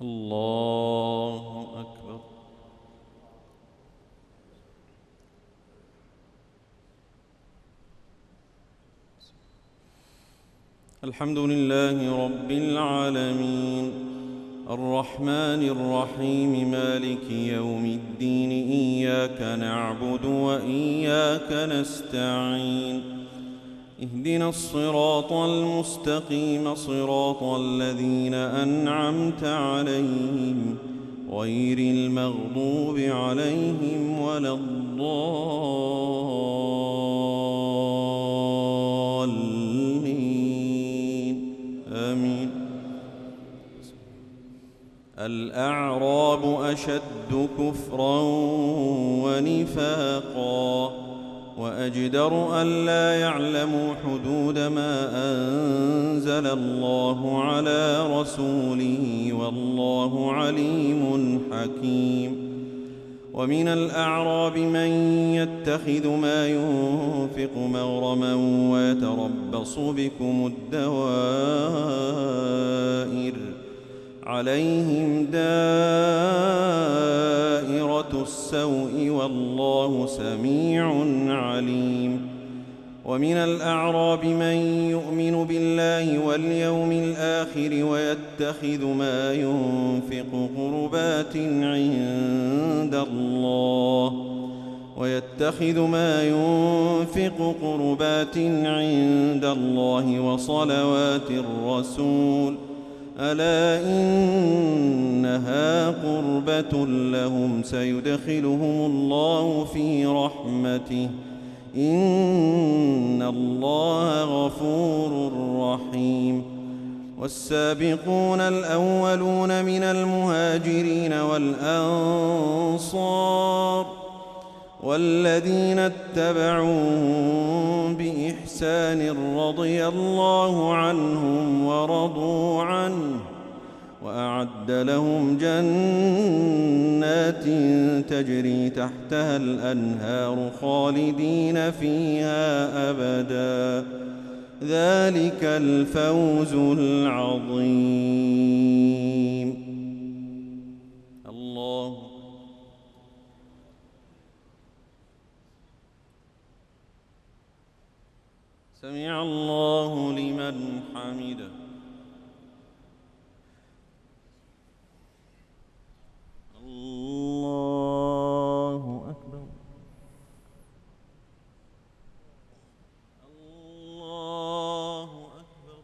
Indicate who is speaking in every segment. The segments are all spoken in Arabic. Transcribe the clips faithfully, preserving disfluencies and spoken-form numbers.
Speaker 1: الله أكبر. الحمد لله رب العالمين الرحمن الرحيم مالك يوم الدين إياك نعبد وإياك نستعين اهدنا الصراط المستقيم صراط الذين أنعمت عليهم غير المغضوب عليهم ولا الضالين آمين. الأعراب أشد كفرا ونفاقا وأجدر ألا يعلموا حدود ما أنزل الله على رسوله والله عليم حكيم. ومن الأعراب من يتخذ ما ينفق مغرما ويتربص بكم الدوائر عليهم دائرة السوء والله سميع عليم. ومن الأعراب من يؤمن بالله واليوم الآخر ويتخذ ما ينفق قربات عند الله ويتخذ ما ينفق قربات عند الله وصلوات الرسول ألا إنها قربة لهم سيدخلهم الله في رحمته إن الله غفور رحيم. والسابقون الأولون من المهاجرين والأنصار والذين اتبعوهم بإحسان رضي الله عنهم ورضوا عنه وأعد لهم جنات تجري تحتها الأنهار خالدين فيها أبدا ذلك الفوز العظيم. الله سمع الله لمن حمده. الله أكبر. الله أكبر.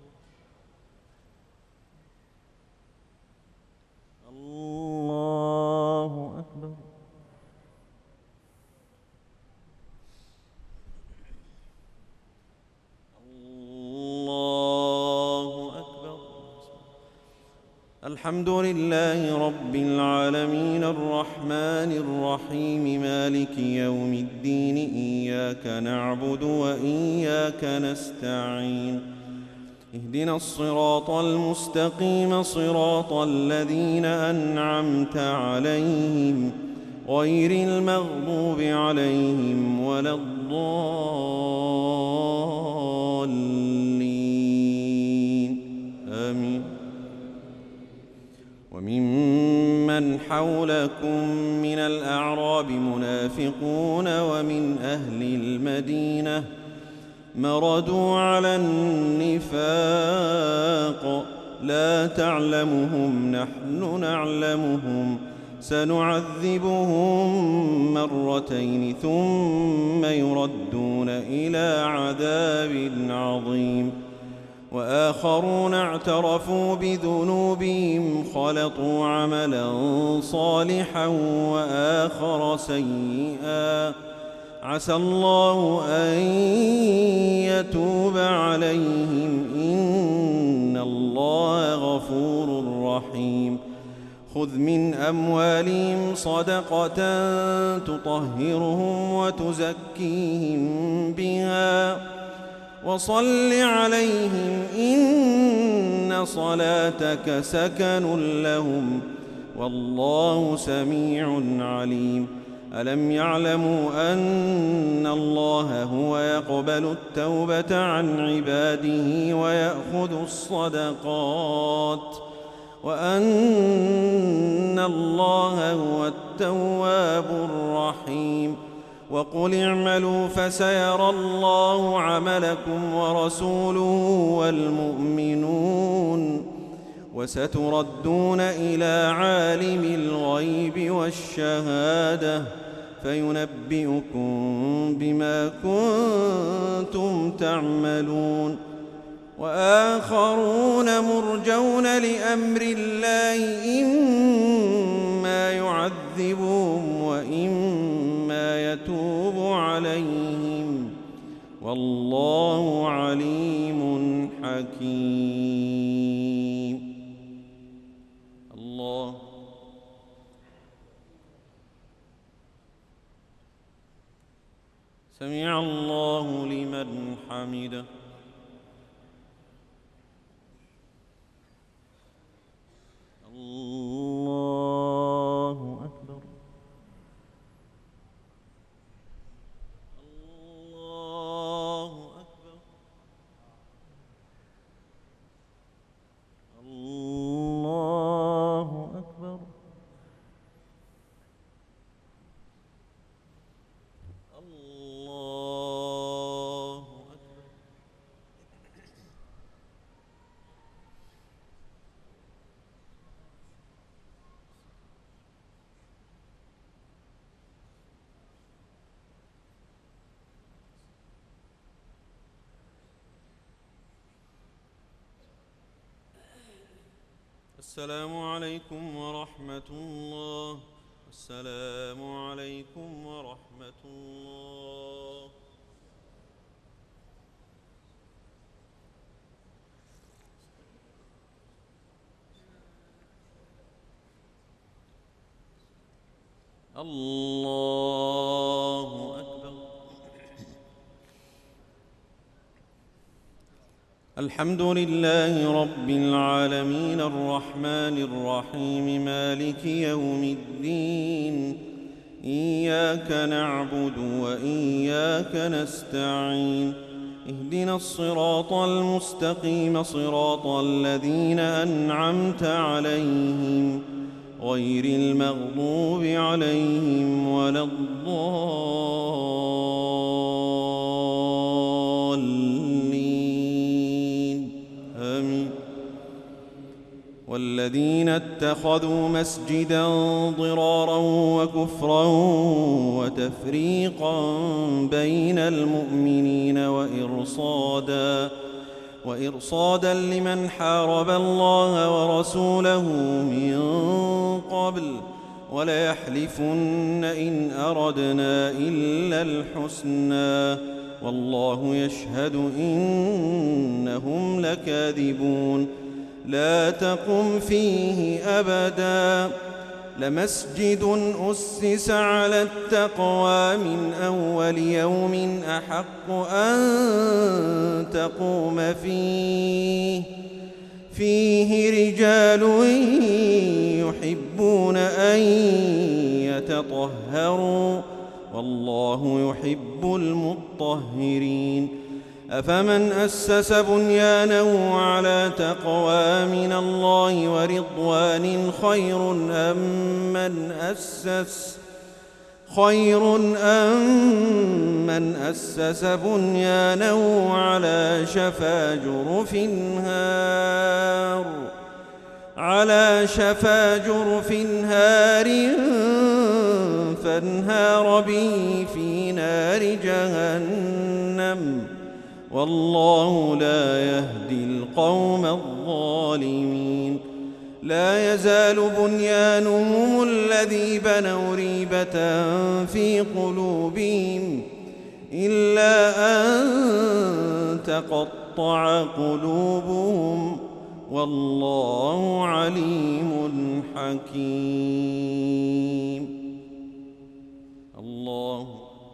Speaker 1: الله أكبر. الحمد لله رب العالمين الرحمن الرحيم مالك يوم الدين إياك نعبد وإياك نستعين اهدنا الصراط المستقيم صراط الذين أنعمت عليهم غير المغضوب عليهم ولا الضالين آمين. وممن حولكم من الأعراب منافقون ومن أهل المدينة مردوا على النفاق لا تعلمهم نحن نعلمهم سنعذبهم مرتين ثم يردون إلى عذاب عظيم. وآخرون اعترفوا بذنوبهم خلطوا عملا صالحا وآخر سيئا عسى الله أن يتوب عليهم إن الله غفور رحيم. خذ من أموالهم صدقة تطهرهم وتزكيهم بها وصل عليهم إن صلاتك سكن لهم والله سميع عليم. ألم يعلموا أن الله هو يقبل التوبة عن عباده ويأخذ الصدقات وأن الله هو التواب الرحيم. وقل اعملوا فسيرى الله عملكم ورسوله والمؤمنون وستردون إلى عالم الغيب والشهادة فينبئكم بما كنتم تعملون. وآخرون مرجون لأمر الله إما يعذبهم وإما يتوب عليهم والله عليم حكيم. الله سمع الله لمن حمده. الله أكبر. الله أكبر. الله أكبر. الله أكبر. السلام عليكم ورحمة الله. السلام عليكم ورحمة الله. الله أكبر. الحمد لله رب العالمين الرحمن الرحيم مالك يوم الدين. إياك نعبد وإياك نستعين. اهدنا الصراط المستقيم صراط الذين أنعمت عليهم غير المغضوب عليهم ولا الضالين آمين. والذين اتخذوا مسجدا ضرارا وكفرا وتفريقا بين المؤمنين وإرصادا وإرصادا لمن حارب الله ورسوله من قبل وليحلفن إن أردنا إلا الحسنى والله يشهد إنهم لكاذبون. لا تقم فيه أبدا لمسجد أسس على التقوى من أول يوم أحق أن تقوم فيه فيه رجال يحبون أن يتطهروا والله يحب المطهرين. أفمن أسس بنيانه على تقوى من الله ورضوان خير أم من أسس خير أم من أسس بنيانه على شفا جرف هار على شفا جرف هار فانهار به في نار جهنم والله لا يهدي القوم الظالمين. لا يزال بنيانهم الذي بنوا ريبة في قلوبهم إلا أن تقطع قلوبهم والله عليم حكيم. الله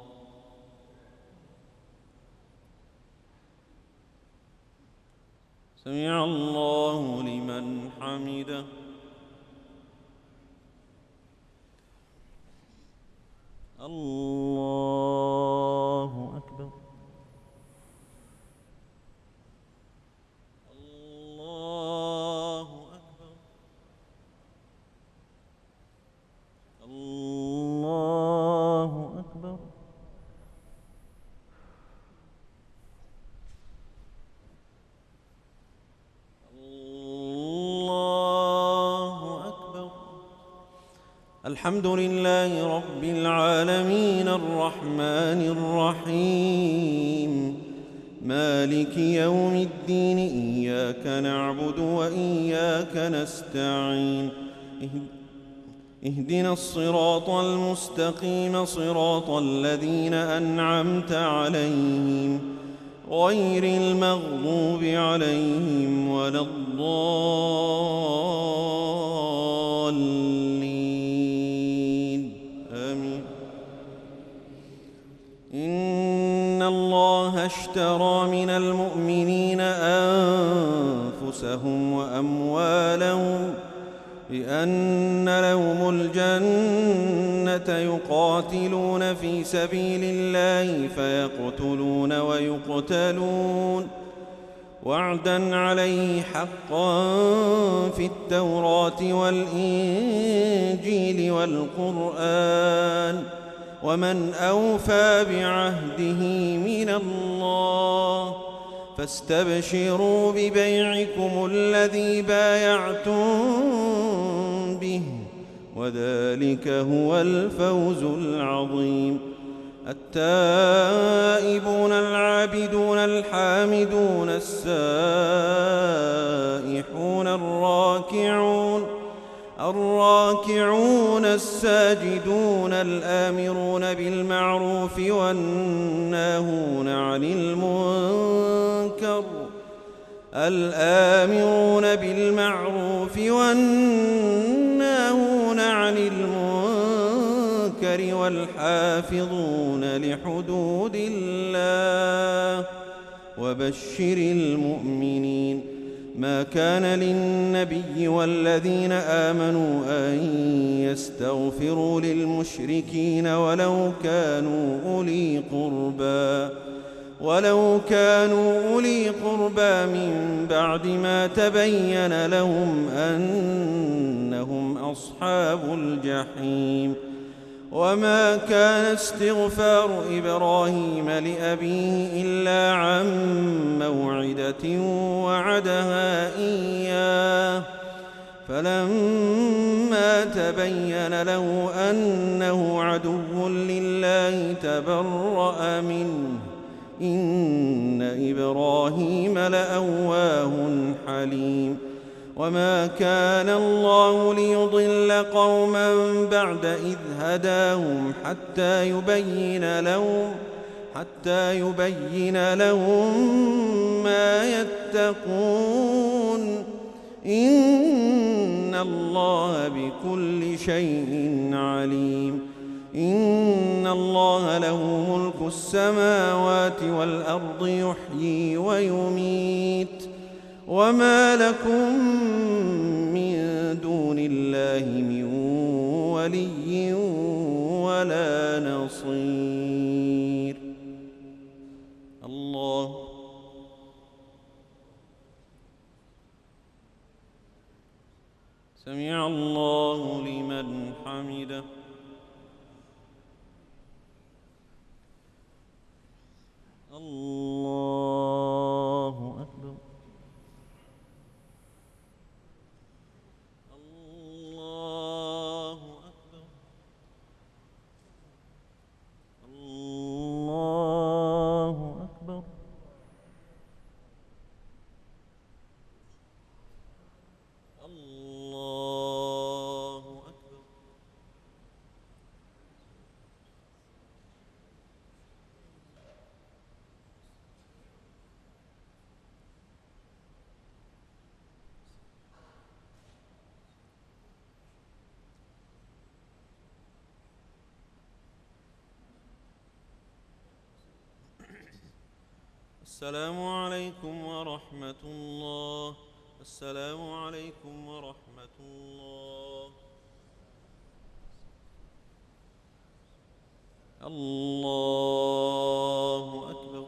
Speaker 1: سمع الله لمن حمده. الله أكبر. الله أكبر. الحمد لله رب العالمين الرحمن الرحيم مالك يوم الدين إياك نعبد وإياك نستعين اهدنا الصراط المستقيم صراط الذين أنعمت عليهم غير المغضوب عليهم ولا الضالين آمين. إن الله اشترى من المؤمنين أنفسهم وأموالهم بأن لهم الجنة يقاتلون في سبيل الله فيقتلون ويقتلون وعدا عليه حقا في التوراة والإنجيل والقرآن ومن أوفى بعهده من الله فاستبشروا ببيعكم الذي بايعتم به وذلك هو الفوز العظيم. التائبون العابدون الحامدون السائحون الراكعون الراكعون الساجدون الآمرون بالمعروف والناهون عن المنكر الآمرون بالمعروف والناهون عن المنكر والحافظون لحدود الله وبشر المؤمنين. ما كان للنبي والذين آمنوا أن يستغفروا للمشركين ولو كانوا أولي قربى ولو كانوا أولي قربى من بعد ما تبين لهم أنهم أصحاب الجحيم. وما كان استغفار إبراهيم لأبيه إلا عن موعدة وعدها إياه فلما تبين له أنه عدو لله تبرأ منه إن إبراهيم لأواه حليم. وما كان الله ليضل قوما بعد إذ هداهم حتى يبين لهم حتى يبين لهم ما يتقون إن الله بكل شيء عليم. إن الله له ملك السماوات والأرض يحيي ويميت وما لكم من دون الله من ولي ولا نصير. الله سمع الله لمن حمده. الله أكبر. الله أكبر. الله أكبر. الله أكبر. السلام عليكم ورحمة الله. السلام عليكم ورحمة الله. الله أكبر.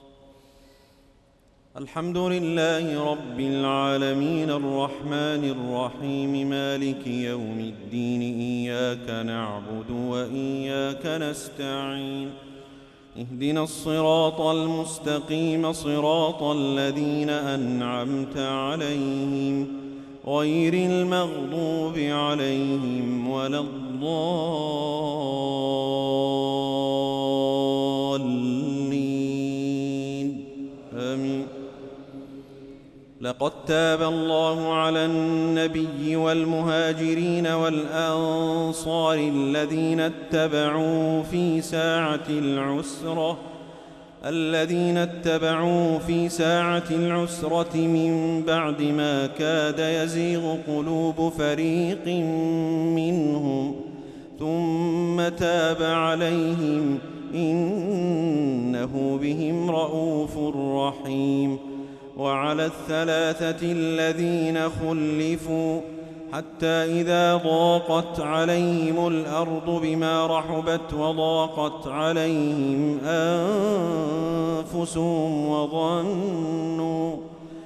Speaker 1: الحمد لله رب العالمين الرحمن الرحيم مالك يوم الدين إياك نعبد وإياك نستعين اهدنا الصراط المستقيم صراط الذين أنعمت عليهم غير المغضوب عليهم ولا الضالين آمين. لقد تاب الله على النبي والمهاجرين والأنصار الذين اتبعوا في ساعة العسرة الذين اتبعوا في ساعة العسرة من بعد ما كاد يزيغ قلوب فريق منهم ثم تاب عليهم إنه بهم رءوف رحيم. وعلى الثلاثة الذين خلفوا حتى إذا ضاقت عليهم الأرض بما رحبت وضاقت عليهم أنفسهم وظنوا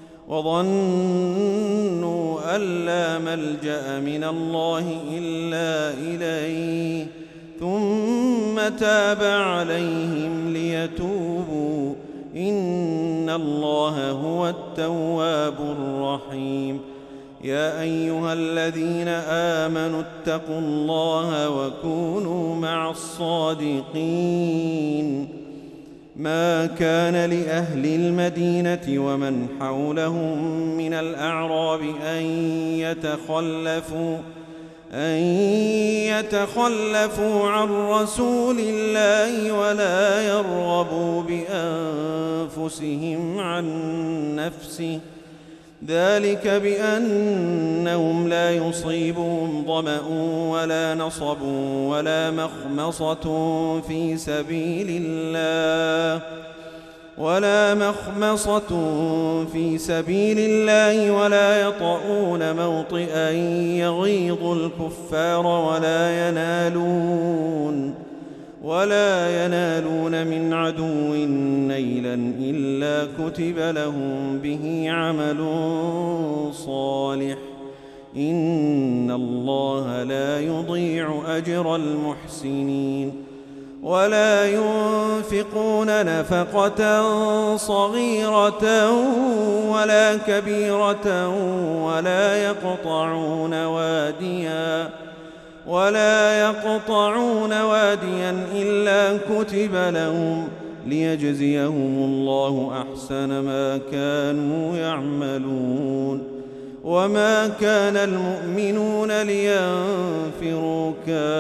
Speaker 1: وظنوا أن لا ملجأ من الله إلا إليه ثم تاب عليهم ليتوبوا إن الله هو التواب الرحيم. يا أيها الذين آمنوا اتقوا الله وكونوا مع الصادقين. ما كان لأهل المدينة ومن حولهم من الأعراب أن يتخلفوا أن يتخلفوا عن رسول الله ولا يرغبوا بأنفسهم عن نفسه ذلك بأنهم لا يصيبهم ظمأ ولا نصب ولا مخمصة في سبيل الله ولا مخمصة في سبيل الله ولا يطؤون موطئا يغيظ الكفار ولا ينالون ولا ينالون من عدو نيلا إلا كتب لهم به عمل صالح إن الله لا يضيع أجر المحسنين. ولا ينفقون نفقة صغيرة ولا كبيرة ولا يقطعون واديا ولا يقطعون واديا إلا كتب لهم ليجزيهم الله أحسن ما كانوا يعملون. وما كان المؤمنون لينفروا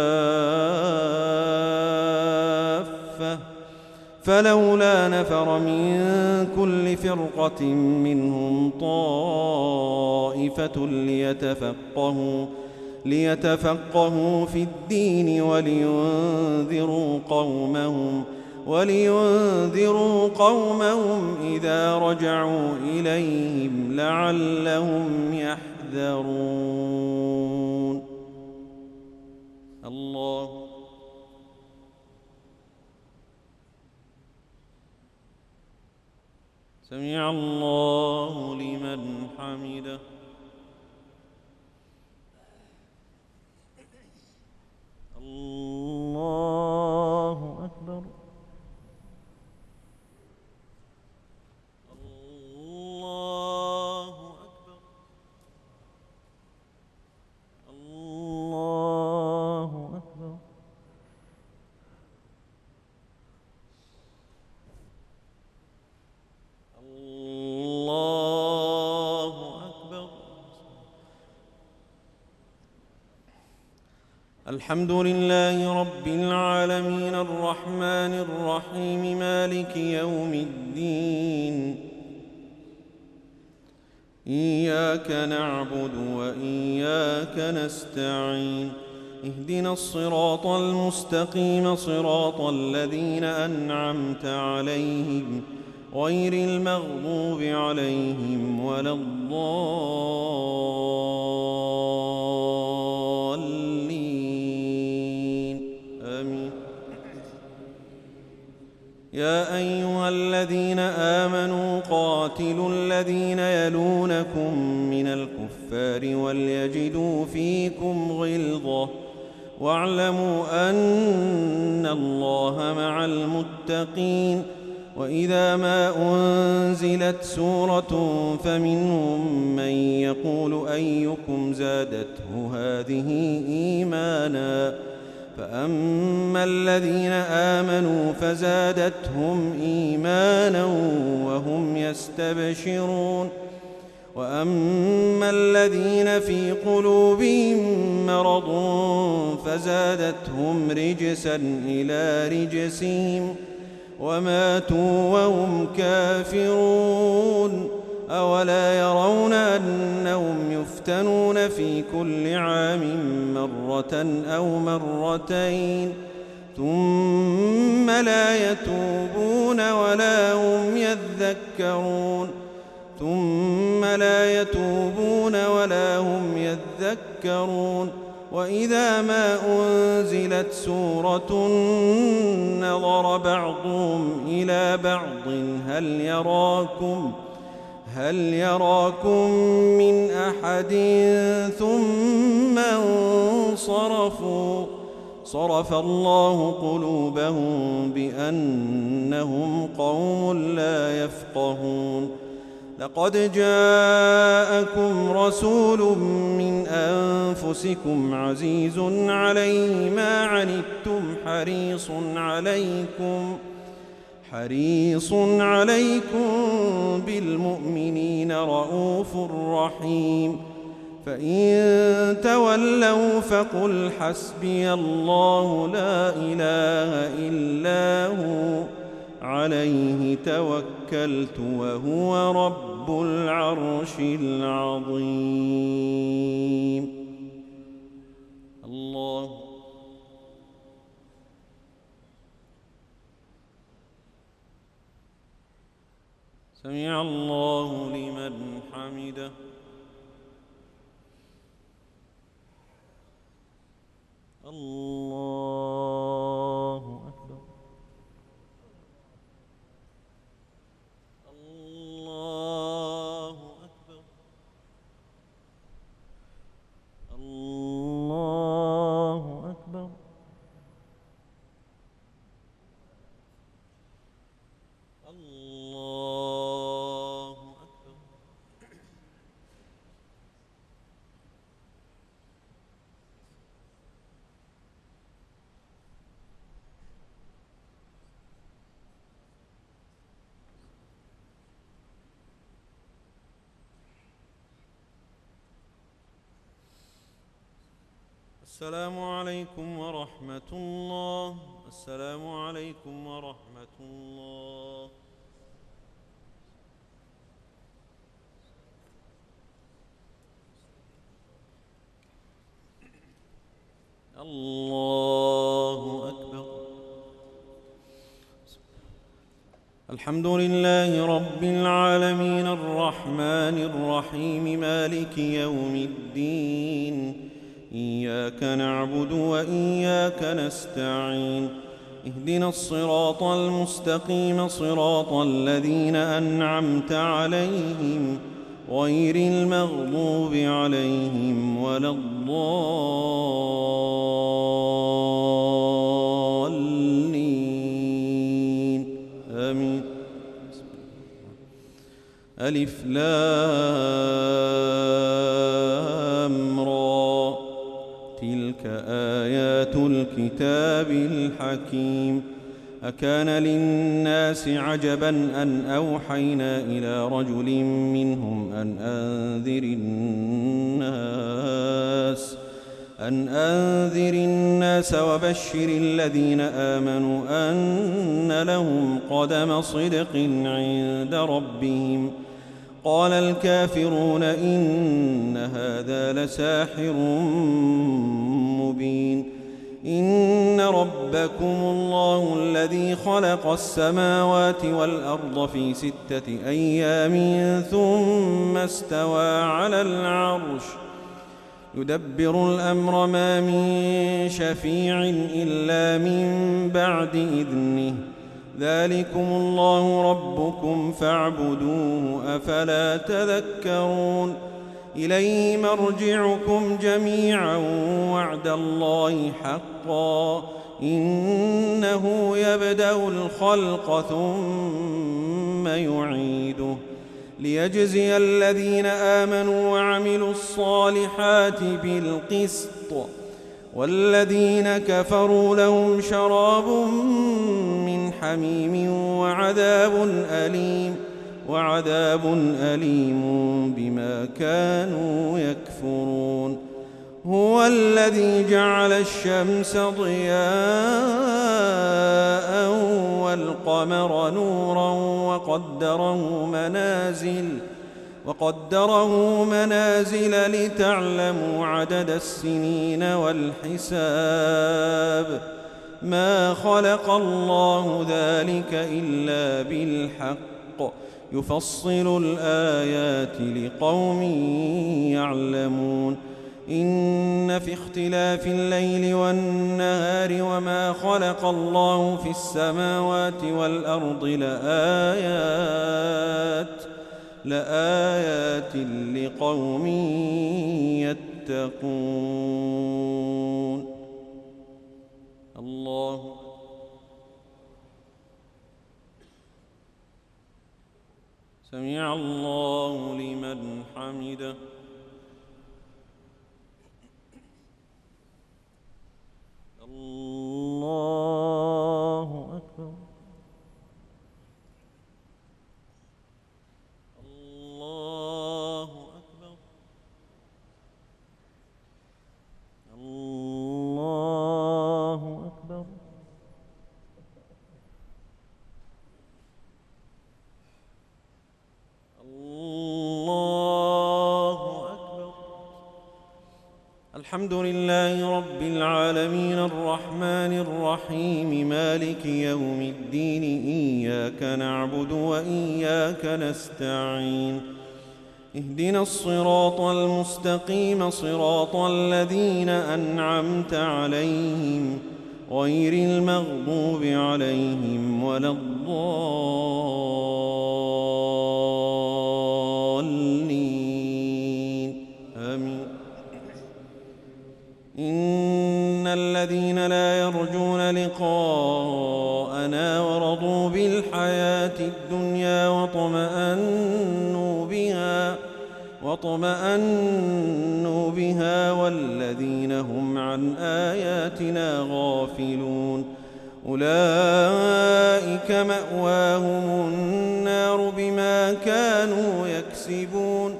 Speaker 1: كافة فلولا نفر من كل فرقة منهم طائفة ليتفقهوا ليتفقهوا في الدين ولينذروا قومهم ولينذروا قومهم إذا رجعوا إليهم لعلهم يحذرون. الله سمع الله لمن حمده. الله أكبر. الله أكبر. الله أكبر. الله أكبر. الحمد لله رب العالمين الرحمن الرحيم مالك يوم الدين. إياك نعبد وإياك نستعين. اهدنا الصراط المستقيم صراط الذين أنعمت عليهم غير المغضوب عليهم ولا الضالين آمين. يا أيها الذين آمنوا قاتلوا الذين يلونكم من الكفار وليجدوا فيكم غلظة واعلموا أن الله مع المتقين وإذا ما أنزلت سورة فمنهم من يقول أيكم زادته هذه إيمانا فأما الذين آمنوا فزادتهم إيمانا وهم يستبشرون وأما الذين في قلوبهم مرض فزادتهم رجسا إلى رجسهم وماتوا وهم كافرون أولا يرون أنهم يفتنون في كل عام مرة أو مرتين ثم لا يتوبون ولا هم يذكرون ثم لا يتوبون ولا هم يذكرون وإذا ما أنزلت سورة نظر بعضهم إلى بعض هل يراكم هل يراكم من أحد ثم انصرفوا صرف الله قلوبهم بأنهم قوم لا يفقهون لقد جاءكم رسول من أنفسكم عزيز عليه ما عنتم حريص عليكم حريص عليكم بالمؤمنين رؤوف رحيم فإن تولوا فقل حسبي الله لا إله إلا هو عليه توكلت وهو رب العرش العظيم. الله سمع الله لمن حمده. الله أكبر. الله أكبر. الله أكبر. الله أكبر. السلام عليكم ورحمة الله. السلام عليكم ورحمة الله. الله أكبر. الحمد لله رب العالمين الرحمن الرحيم مالك يوم الدين إياك نعبد وإياك نستعين اهدنا الصراط المستقيم صراط الذين أنعمت عليهم غير المغضوب عليهم ولا الضالين آمين. ألف لام را تلك آيات الكتاب الحكيم. أكان للناس عجبا أن أوحينا إلى رجل منهم أن أنذر الناس أن أنذر الناس وبشر الذين آمنوا أن لهم قدم صدق عند ربهم. قال الكافرون إن هذا لساحر مبين. إن ربكم الله الذي خلق السماوات والأرض في ستة أيام ثم استوى على العرش يدبر الأمر ما من شفيع إلا من بعد إذنه ذلكم الله ربكم فاعبدوه أفلا تذكرون. إليه مرجعكم جميعا وعد الله حقا إنه يبدأ الخلق ثم يعيده ليجزي الذين آمنوا وعملوا الصالحات بالقسط والذين كفروا لهم شراب من حميم وعذاب أليم وعذاب أليم بما كانوا يكفرون. هو الذي جعل الشمس ضياء والقمر نورا وقدره منازل وقدره منازل لتعلموا عدد السنين والحساب ما خلق الله ذلك إلا بالحق يفصل الآيات لقوم يعلمون. إن في اختلاف الليل والنهار وما خلق الله في السماوات والأرض لآيات لآيات لقوم يتقون. الله سمع الله لمن حمده. الله أكبر. الله أكبر. الله أكبر. الله أكبر. الحمد لله رب العالمين الرحمن الرحيم مالك يوم الدين إياك نعبد وإياك نستعين اهدنا الصراط المستقيم صراط الذين أنعمت عليهم غير المغضوب عليهم ولا الضالين آمين. إن الذين لا يرجون لقاءنا ورضوا بالحياة الدنيا واطمأنوا بها واطمأنوا بها والذين هم عن آياتنا غافلون أولئك مأواهم النار بما كانوا يكسبون.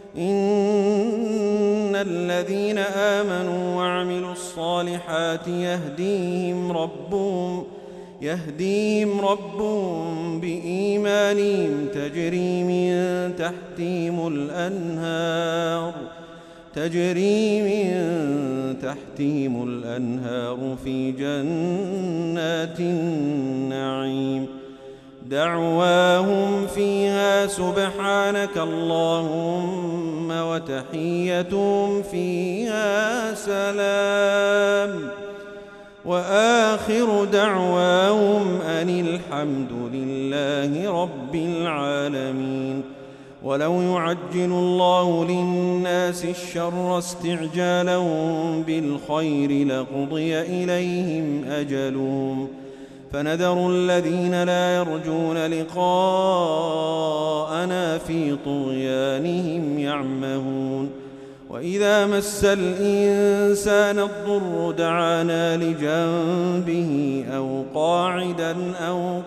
Speaker 1: إن الذين آمنوا وعملوا الصالحات يهديهم ربهم يهديهم ربهم بإيمانهم تجري من تحتهم الأنهار تجري من تحتهم الأنهار في جنات النعيم دعواهم فيها سبحانك اللهم وتحيتهم فيها سلام وآخر دعواهم أن الحمد لله رب العالمين. ولو يعجل الله للناس الشر استعجالهم بالخير لقضي إليهم أجلهم فنذر الذين لا يرجون لقاءنا في طغيانهم يعمهون. وإذا مس الإنسان الضر دعانا لجنبه أو قاعدا أو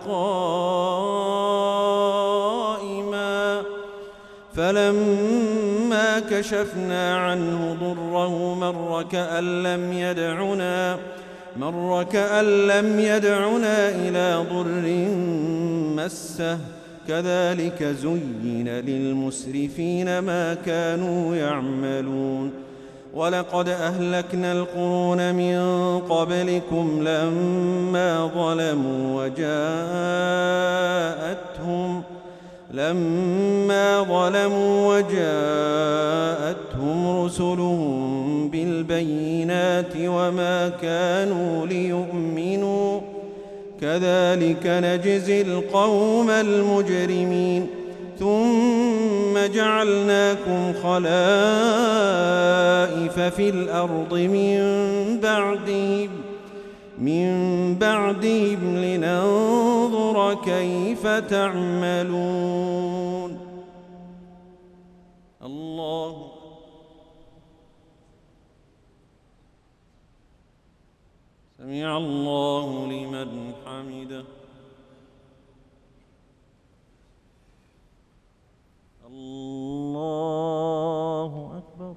Speaker 1: قائما فلما كشفنا عنه ضره مر كأن لم يدعنا مر كأن لم يدعنا إلى ضر مسه كذلك زين للمسرفين ما كانوا يعملون. ولقد أهلكنا القرون من قبلكم لما ظلموا وجاءتهم لما ظلموا وجاءتهم رسلهم بالبينات وما كانوا ليؤمنوا كذلك نجزي القوم المجرمين. ثم جعلناكم خلائف في الأرض من بعدهم من بعدهم لننظر كيف تعملون. الله سمع الله لمن حمده. الله أكبر.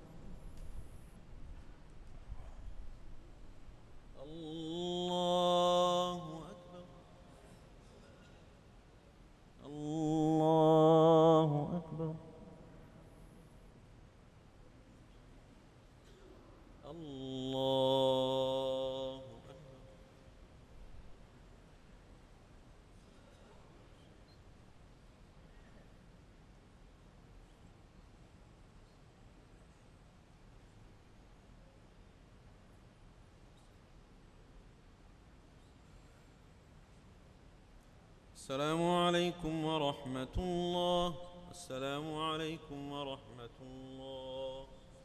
Speaker 1: الله أكبر. الله أكبر. الله أكبر. السلام عليكم ورحمة الله. السلام عليكم ورحمة الله.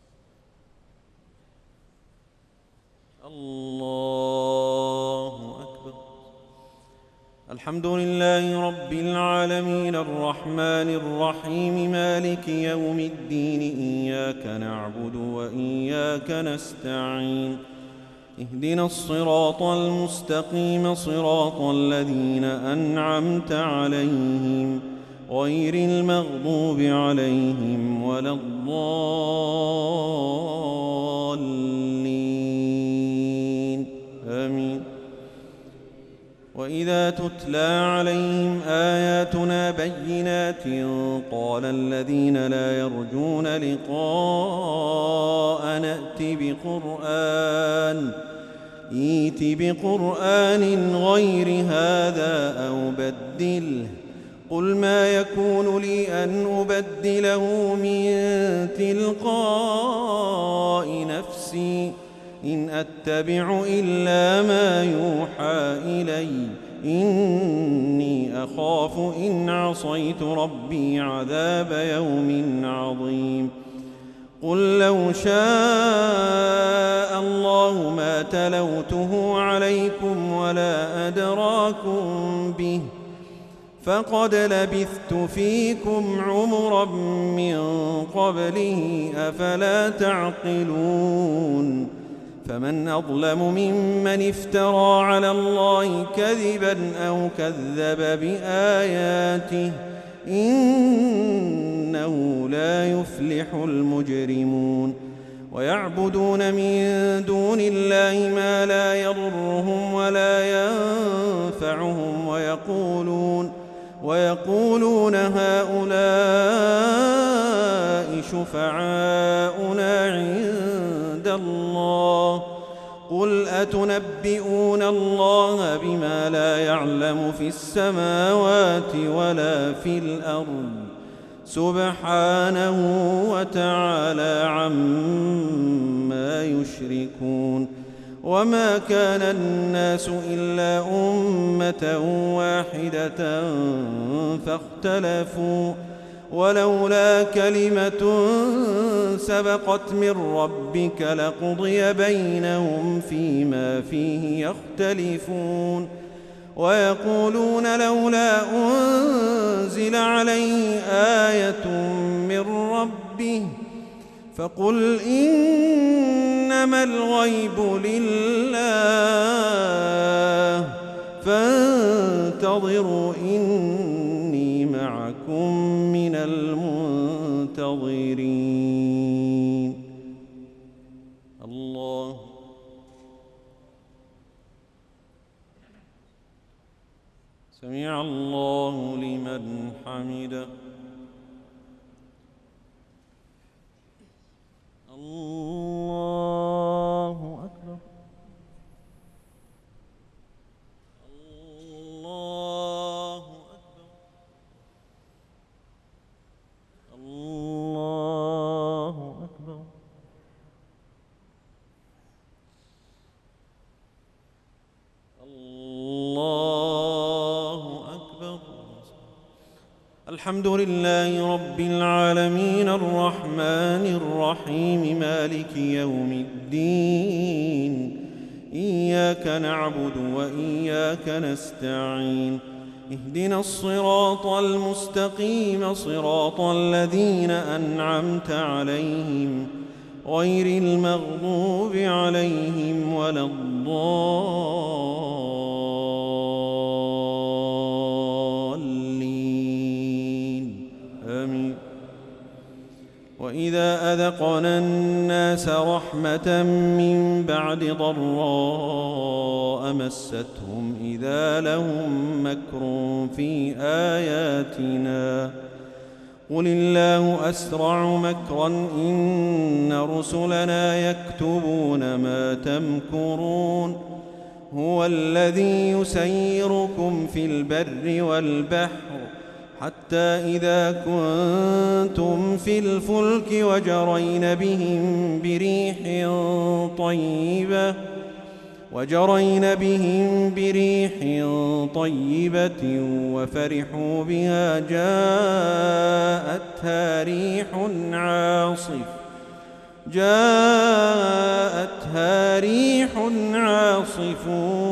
Speaker 1: الله أكبر. الحمد لله رب العالمين الرحمن الرحيم مالك يوم الدين إياك نعبد وإياك نستعين اهدنا الصراط المستقيم صراط الذين أنعمت عليهم غير المغضوب عليهم ولا الضالين آمين. وإذا تتلى عليهم آياتنا بينات قال الذين لا يرجون لقاء نأت بقرآن ائت بقرآن غير هذا أو بدله قل ما يكون لي أن أبدله من تلقاء نفسي إن أتبع إلا ما يوحى إلي إني أخاف إن عصيت ربي عذاب يوم عظيم. قل لو شاء الله ما تلوته عليكم ولا أدراكم به فقد لبثت فيكم عمرا من قبله أفلا تعقلون. فمن أظلم ممن افترى على الله كذبا أو كذب بآياته إنه لا يفلح المجرمون. ويعبدون من دون الله ما لا يضرهم ولا ينفعهم ويقولون ويقولون هؤلاء شفعاؤنا عند الله قل أتنبئون الله بما لا يعلم في السماوات ولا في الأرض سبحانه وتعالى عما يشركون. وما كان الناس إلا أمة واحدة فاختلفوا ولولا كلمة سبقت من ربك لقضي بينهم فيما فيه يختلفون. ويقولون لولا أنزل عليه آية من ربه فقل إنما الغيب لله فانتظروا إني معكم من المنتظرين. الله سمع الله لمن حمده. الله أكبر. الله أكبر. الله أكبر. الله أكبر. الحمد لله رب العالمين الرحمن الرحيم مالك يوم الدين إياك نعبد وإياك نستعين اهدنا الصراط المستقيم صراط الذين أنعمت عليهم غير المغضوب عليهم ولا الضالين آمين. وإذا أذقنا الناس رحمة من بعد ضراء مستهم إذا لهم مكر في آياتنا قل الله أسرع مكرا إن رسلنا يكتبون ما تمكرون هو الذي يسيركم في البر والبحر حتى إذا كنتم في الفلك وجرين بهم بريح طيبة وجرين بهم بريح طيبة وفرحوا بها جاءتها ريح عاصف جاءتها ريح عاصف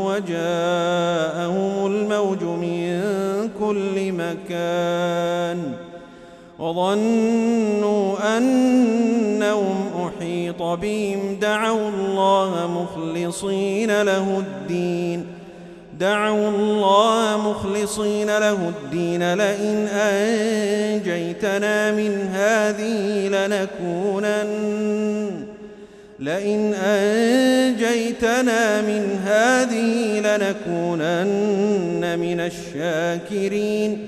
Speaker 1: وجاءهم الموج من كل مكان وظنوا أنهم أحيط بهم دعوا الله مخلصين له الدين دعوا الله مخلصين له الدين لئن أنجيتنا من هذه لنكونن لئن أنجيتنا من هذه لنكونن من الشاكرين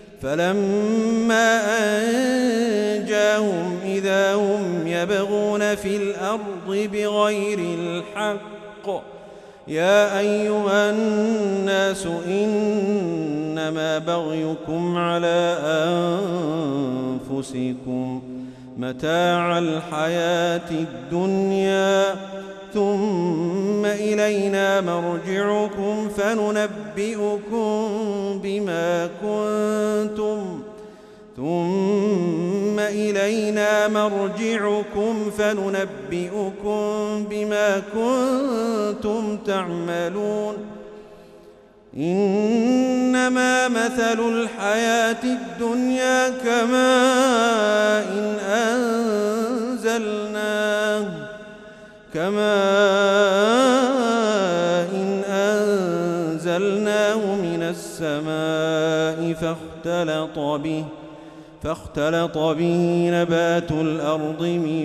Speaker 1: فلما أنجاهم إذا هم يبغون في الأرض بغير الحق يا أيها الناس إنما بغيكم على أنفسكم متاع الحياة الدنيا ثم إلينا مرجعكم فننبئكم بما كنتم ثم إلينا مرجعكم فننبئكم بما كنتم تعملون إنما مثل الحياة الدنيا كماء إن أنزلناه كماء إن أنزلناه من السماء فاختلط به فاختلط به نبات الأرض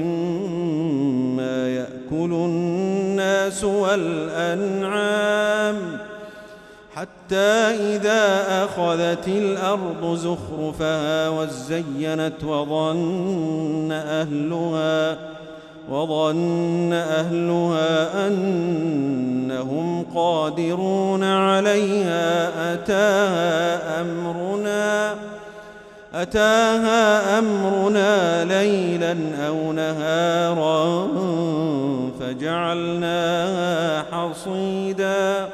Speaker 1: مما يأكل الناس والأنعام حتى إذا أخذت الأرض زخرفها وزينت وظن أهلها وظن أهلها أنهم قادرون عليها أتاها أمرنا أتاها أمرنا ليلا أو نهارا فجعلناها حصيدا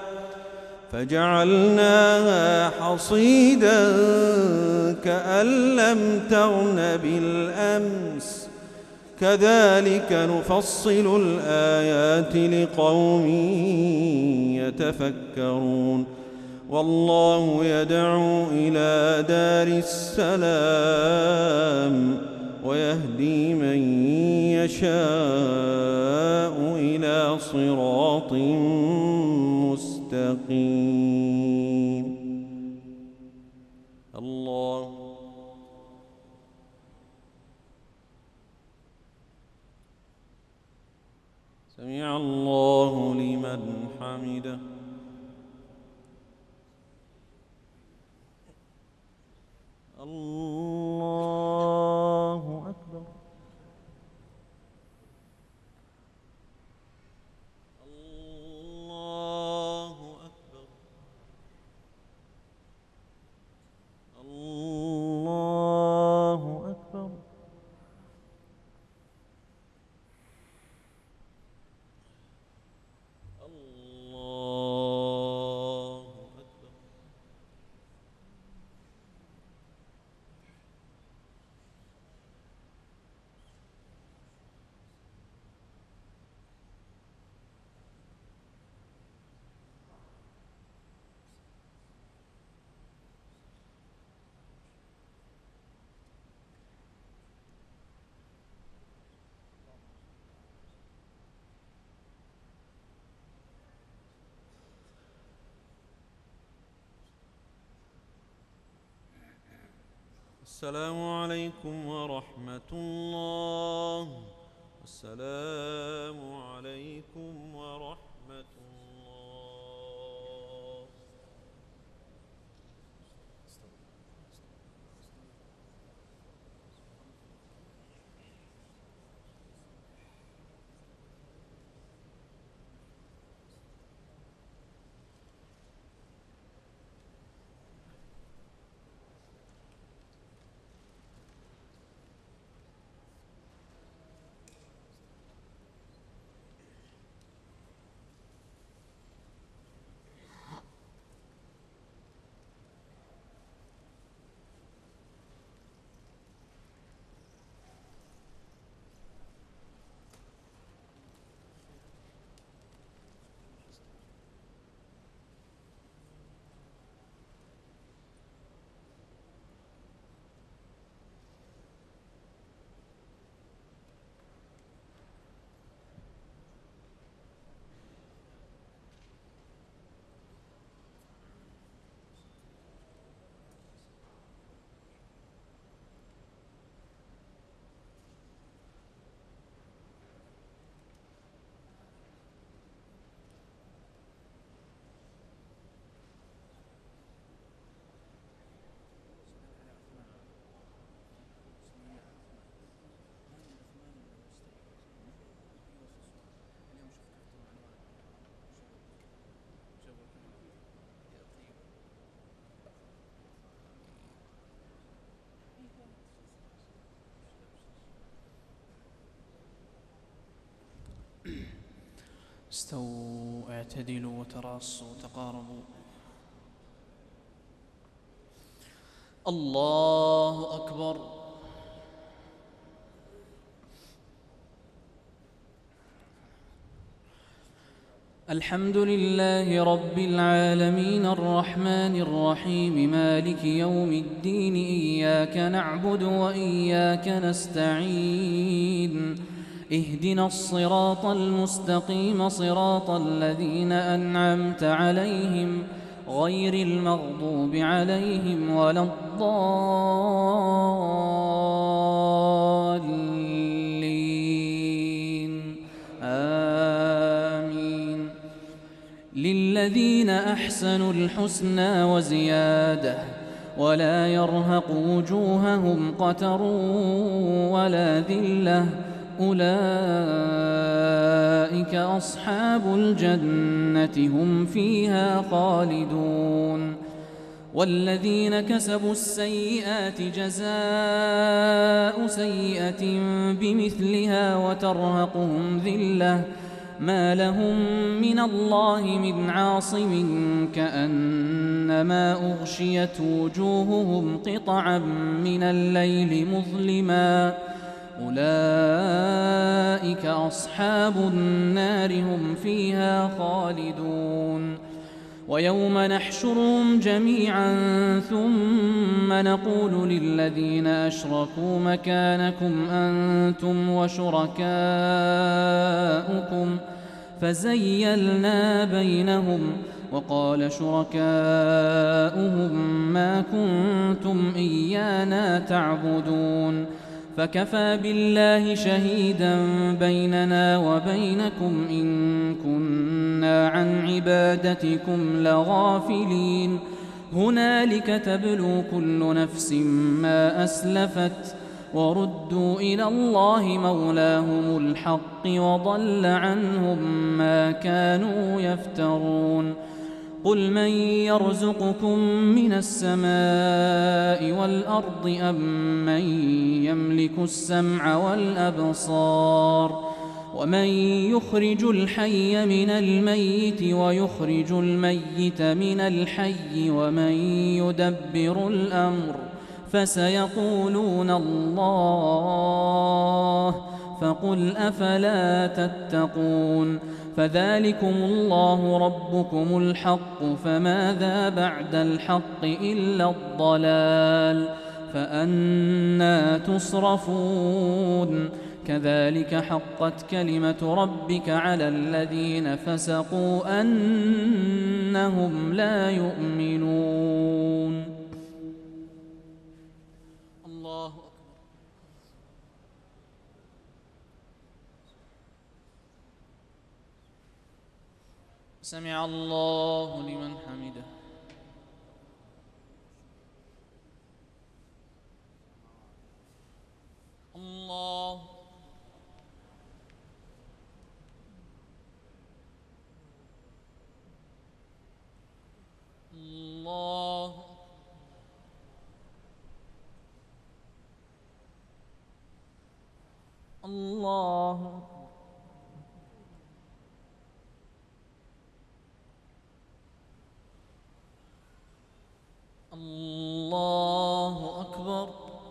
Speaker 1: فجعلناها حصيدا كأن لم تغن بالأمس كذلك نفصل الآيات لقوم يتفكرون والله يدعو إلى دار السلام ويهدي من يشاء إلى صراط مستقيم. الله سمع الله لمن حمده. الله أكبر. الله أكبر. الله أكبر. الله أكبر. السلام عليكم ورحمة الله. السلام عليكم ورحمة الله.
Speaker 2: استووا اعتدلوا وتراصوا تقاربوا. الله أكبر. الحمد لله رب العالمين الرحمن الرحيم مالك يوم الدين. إياك نعبد وإياك نستعين. اهدنا الصراط المستقيم صراط الذين أنعمت عليهم غير المغضوب عليهم ولا الضالين آمين. للذين أحسنوا الحسنى وزيادة ولا يرهق وجوههم قتر ولا ذلة أولئك أصحاب الجنة هم فيها خالدون. والذين كسبوا السيئات جزاء سيئة بمثلها وترهقهم ذلة ما لهم من الله من عاصم كأنما أغشيت وجوههم قطعا من الليل مظلما أولئك أصحاب النار هم فيها خالدون. ويوم نحشرهم جميعا ثم نقول للذين أشركوا مكانكم أنتم وشركاؤكم فزيلنا بينهم وقال شركاؤهم ما كنتم إيانا تعبدون فكفى بالله شهيدا بيننا وبينكم إن كنا عن عبادتكم لغافلين. هنالك تبلو كل نفس ما أسلفت وردوا إلى الله مولاهم الحق وضل عنهم ما كانوا يفترون. قل من يرزقكم من السماء والأرض أم من يملك السمع والأبصار ومن يخرج الحي من الميت ويخرج الميت من الحي ومن يدبر الأمر فسيقولون الله فقل أفلا تتقون. فذلكم الله ربكم الحق فماذا بعد الحق إلا الضلال فأنى تصرفون. كذلك حقت كلمة ربك على الذين فسقوا أنهم لا يؤمنون. سمع الله لمن حمده. الله الله الله الله أكبر.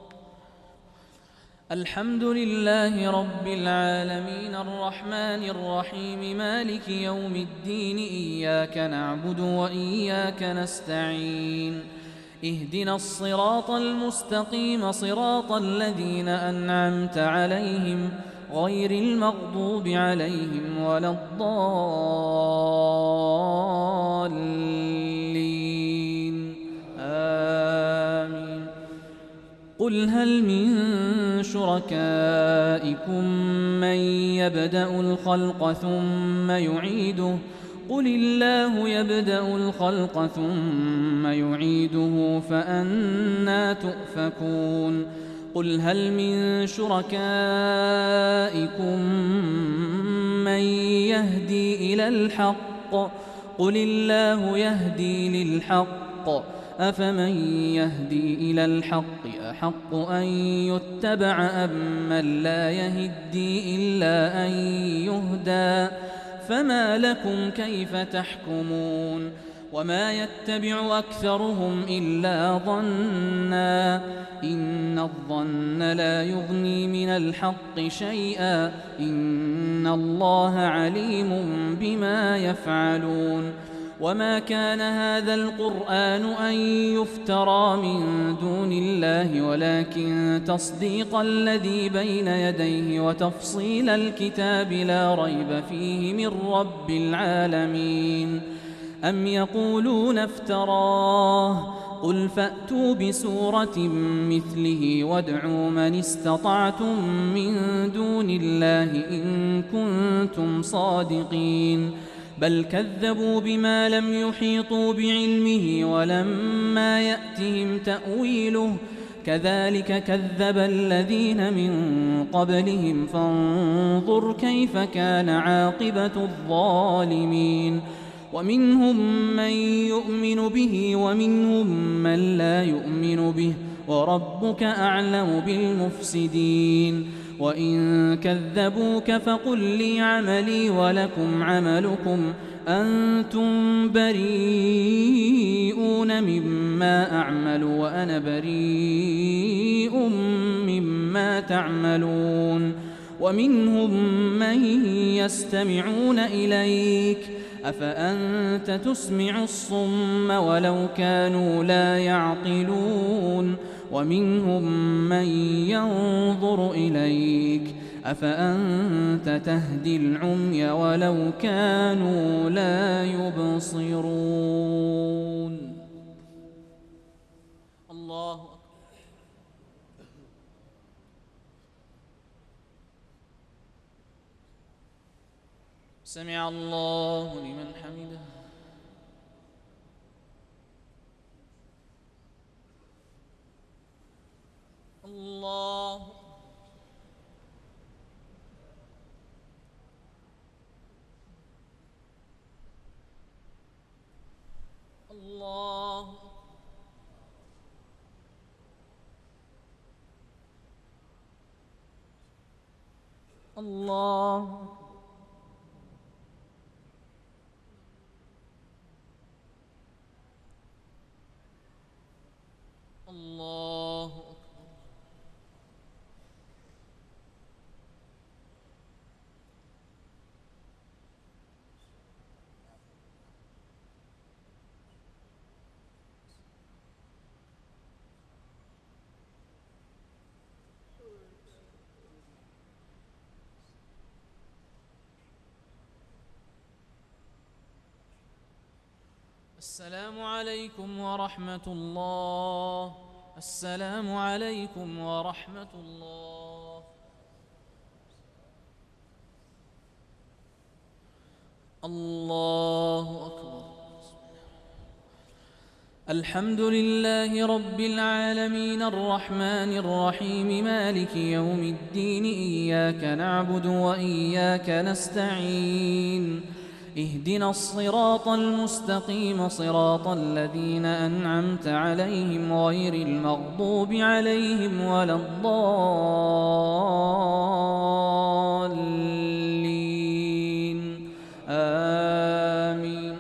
Speaker 2: الحمد لله رب العالمين الرحمن الرحيم مالك يوم الدين إياك نعبد وإياك نستعين اهدنا الصراط المستقيم صراط الذين أنعمت عليهم غير المغضوب عليهم ولا الضالين آمين. قل هل من شركائكم من يبدأ الخلق ثم يعيده قل الله يبدأ الخلق ثم يعيده فأنى تؤفكون. قل هل من شركائكم من يهدي إلى الحق قل الله يهدي للحق أفمن يهدي إلى الحق أحق أن يتبع أم من لا يهدي إلا أن يهدى فما لكم كيف تحكمون. وما يتبع أكثرهم إلا ظنا إن الظن لا يغني من الحق شيئا إن الله عليم بما يفعلون. وما كان هذا القرآن أن يفترى من دون الله ولكن تصديق الذي بين يديه وتفصيل الكتاب لا ريب فيه من رب العالمين. أم يقولون افتراه قل فأتوا بسورة مثله وادعوا من استطعتم من دون الله إن كنتم صادقين. بل كذبوا بما لم يحيطوا بعلمه ولما يأتهم تأويله كذلك كذب الذين من قبلهم فانظر كيف كان عاقبة الظالمين. ومنهم من يؤمن به ومنهم من لا يؤمن به وربك أعلم بالمفسدين. وإن كذبوك فقل لي عملي ولكم عملكم أنتم بريئون مما أعمل وأنا بريء مما تعملون. ومنهم من يستمعون إليك أفأنت تسمع الصم ولو كانوا لا يعقلون. ومنهم من ينظر إليك أفأنت تهدي العمي ولو كانوا لا يبصرون. الله أكبر. سمع الله لمن حمده. الله الله الله الله السلام عليكم ورحمة الله. السلام عليكم ورحمة الله. الله أكبر. الحمد لله رب العالمين الرحمن الرحيم مالك يوم الدين إياك نعبد وإياك نستعين اهدنا الصراط المستقيم صراط الذين أنعمت عليهم غير المغضوب عليهم ولا الضالين آمين.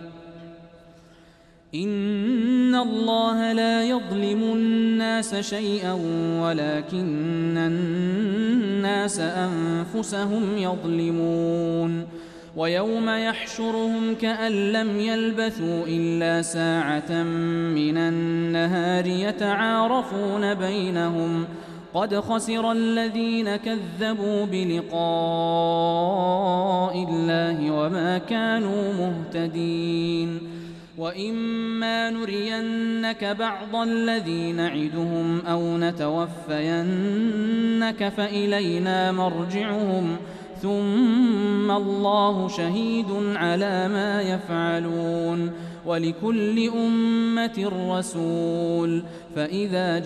Speaker 2: إن الله لا يظلم الناس شيئا ولكن الناس أنفسهم يظلمون. ويوم يحشرهم كأن لم يلبثوا إلا ساعة من النهار يتعارفون بينهم قد خسر الذين كذبوا بلقاء الله وما كانوا مهتدين. وإما نرينك بعض الذي نعدهم أو نتوفينك فإلينا مرجعهم ثم الله شهيد على ما يفعلون. ولكل أمة رسول فإذا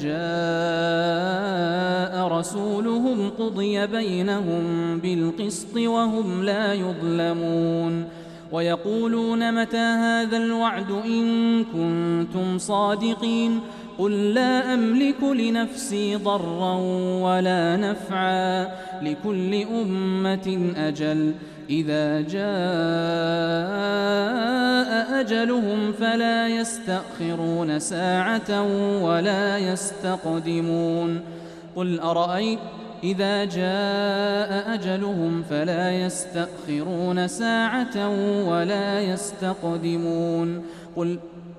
Speaker 2: جاء رسولهم قضي بينهم بالقسط وهم لا يظلمون. ويقولون متى هذا الوعد إن كنتم صادقين قل لا أملك لنفسي ضرا ولا نفعا لكل أمة أجل إذا جاء أجلهم فلا يستأخرون ساعة ولا يستقدمون. قل أرأيت إذا جاء أجلهم فلا يستأخرون ساعة ولا يستقدمون. قل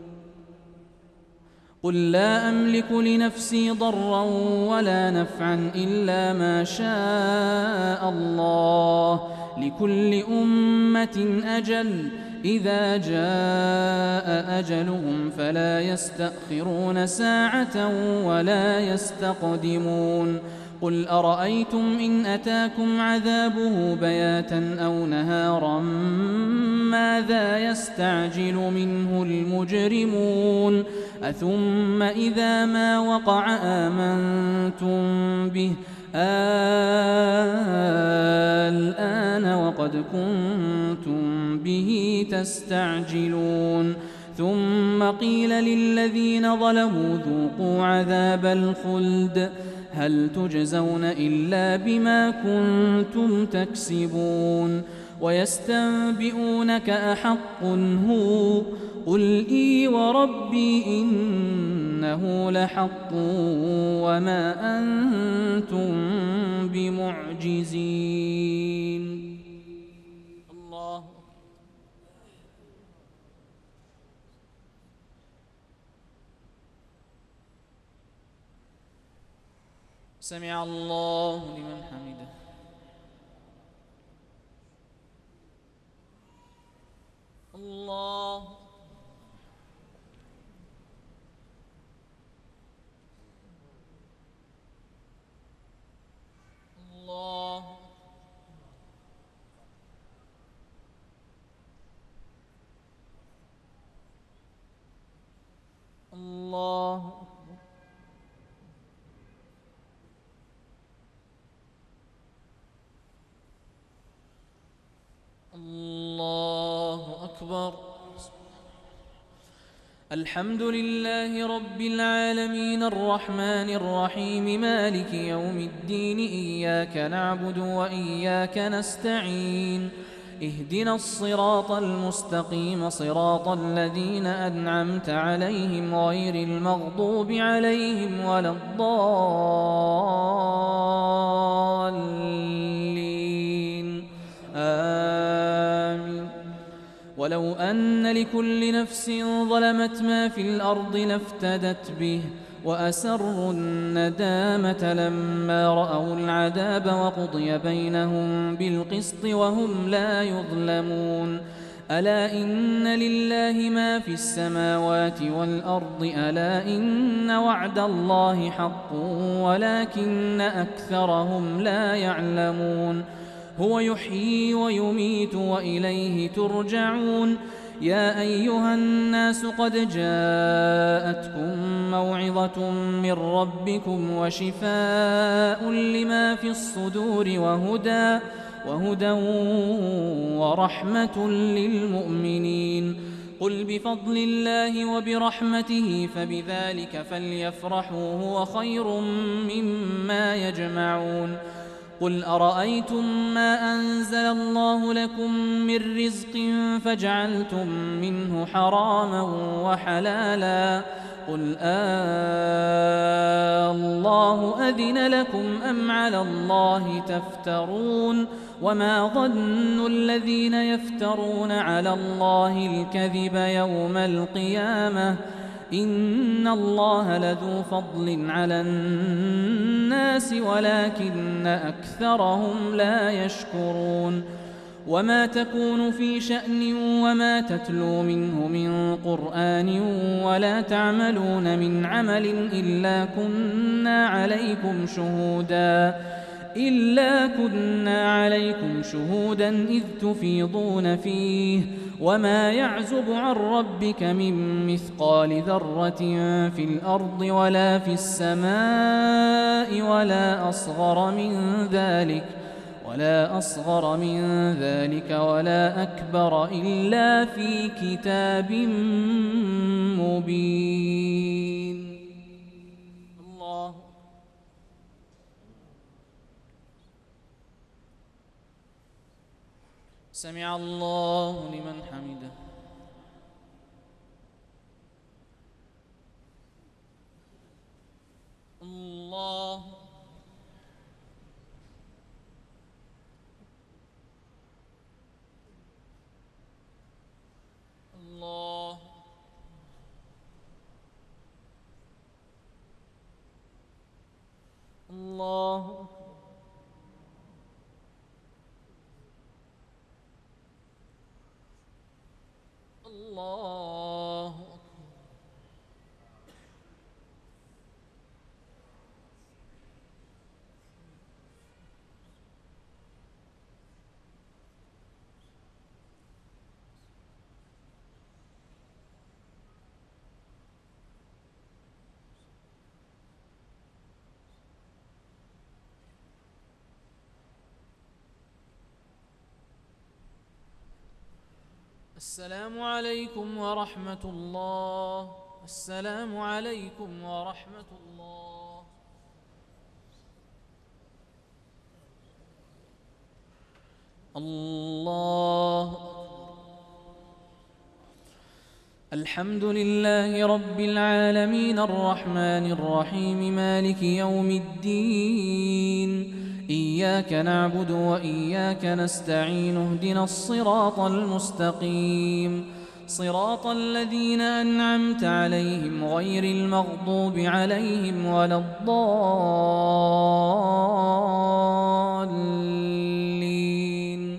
Speaker 2: قل لا أملك لنفسي ضرا ولا نفعا إلا ما شاء الله لكل أمة أجل إذا جاء أجلهم فلا يستأخرون ساعة ولا يستقدمون. قل أرأيتم إن أتاكم عذابه بياتا أو نهارا ماذا يستعجل منه المجرمون أثم إذا ما وقع آمنتم به الآن وقد كنتم به تستعجلون. ثم قيل للذين ظلموا ذوقوا عذاب الخلد هل تجزون إلا بما كنتم تكسبون. ويستنبئونك أحق هو قل إي وربي إنه لحق وما أنتم بمعجزين. الله سمع الله لمن حمده. الله الله الله الله أكبر. الحمد لله رب العالمين الرحمن الرحيم مالك يوم الدين إياك نعبد وإياك نستعين اهدنا الصراط المستقيم صراط الذين أنعمت عليهم غير المغضوب عليهم ولا الضالين آمين. ولو أن لكل نفس ظلمت ما في الأرض لافتدت به وأسروا الندامة لما رأوا العذاب وقضي بينهم بالقسط وهم لا يظلمون. ألا إن لله ما في السماوات والأرض ألا إن وعد الله حق ولكن أكثرهم لا يعلمون. هو يحيي ويميت وإليه ترجعون يا أيها الناس قد جاءتكم موعظة من ربكم وشفاء لما في الصدور وهدى وهدى ورحمة للمؤمنين قل بفضل الله وبرحمته فبذلك فليفرحوا هو خير مما يجمعون قل أرأيتم ما أنزل الله لكم من رزق فجعلتم منه حراما وحلالا قل آه الله أذن لكم أم على الله تفترون وما ظن الذين يفترون على الله الكذب يوم القيامة إن الله لذو فضل على الناس ولكن أكثرهم لا يشكرون وما تكون في شأن وما تتلو منه من قرآن ولا تعملون من عمل إلا كنا عليكم شهودا إلا كنا عليكم شهودا إذ تفيضون فيه وما يعزب عن ربك من مثقال ذرة في الأرض ولا في السماء ولا أصغر من ذلك ولا أصغر من ذلك ولا أكبر إلا في كتاب مبين. الله سمع الله لمن حمده. الله الله الله الله السلام عليكم ورحمة الله. السلام عليكم ورحمة الله. الله الحمد لله رب العالمين الرحمن الرحيم مالك يوم الدين إياك نعبد وإياك نستعين اهدنا الصراط المستقيم صراط الذين أنعمت عليهم غير المغضوب عليهم ولا الضالين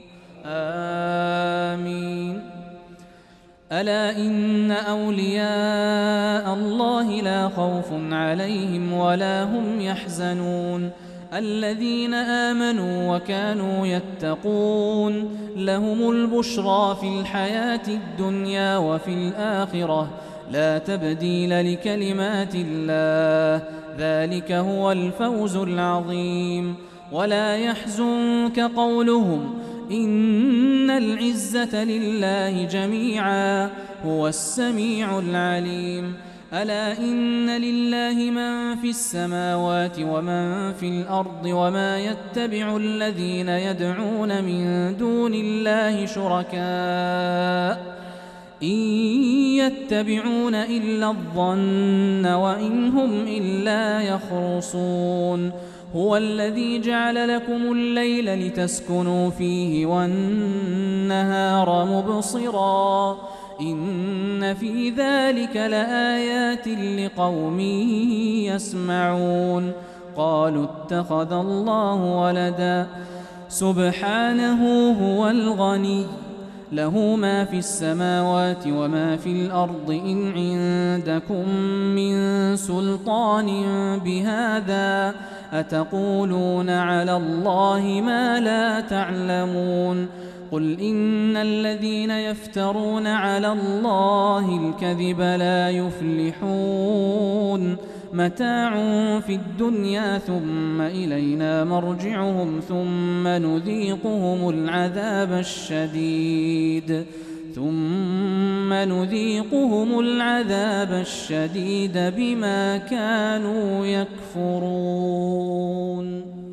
Speaker 2: آمين. ألا إن أولياء الله لا خوف عليهم ولا هم يحزنون الذين آمنوا وكانوا يتقون لهم البشرى في الحياة الدنيا وفي الآخرة لا تبديل لكلمات الله ذلك هو الفوز العظيم. ولا يحزنك قولهم إن العزة لله جميعا هو السميع العليم. ألا إن لله من في السماوات ومن في الأرض وما يتبع الذين يدعون من دون الله شركاء إن يتبعون إلا الظن وإن هم إلا يخرصون. هو الذي جعل لكم الليل لتسكنوا فيه والنهار مبصرا إن في ذلك لآيات لقوم يسمعون. قالوا اتخذ الله ولدا سبحانه هو الغني له ما في السماوات وما في الأرض إن عندكم من سلطان بهذا أتقولون على الله ما لا تعلمون قل إن الذين يفترون على الله الكذب لا يفلحون متاع في الدنيا ثم إلينا مرجعهم ثم نذيقهم العذاب الشديد ثم نذيقهم العذاب الشديد بما كانوا يكفرون.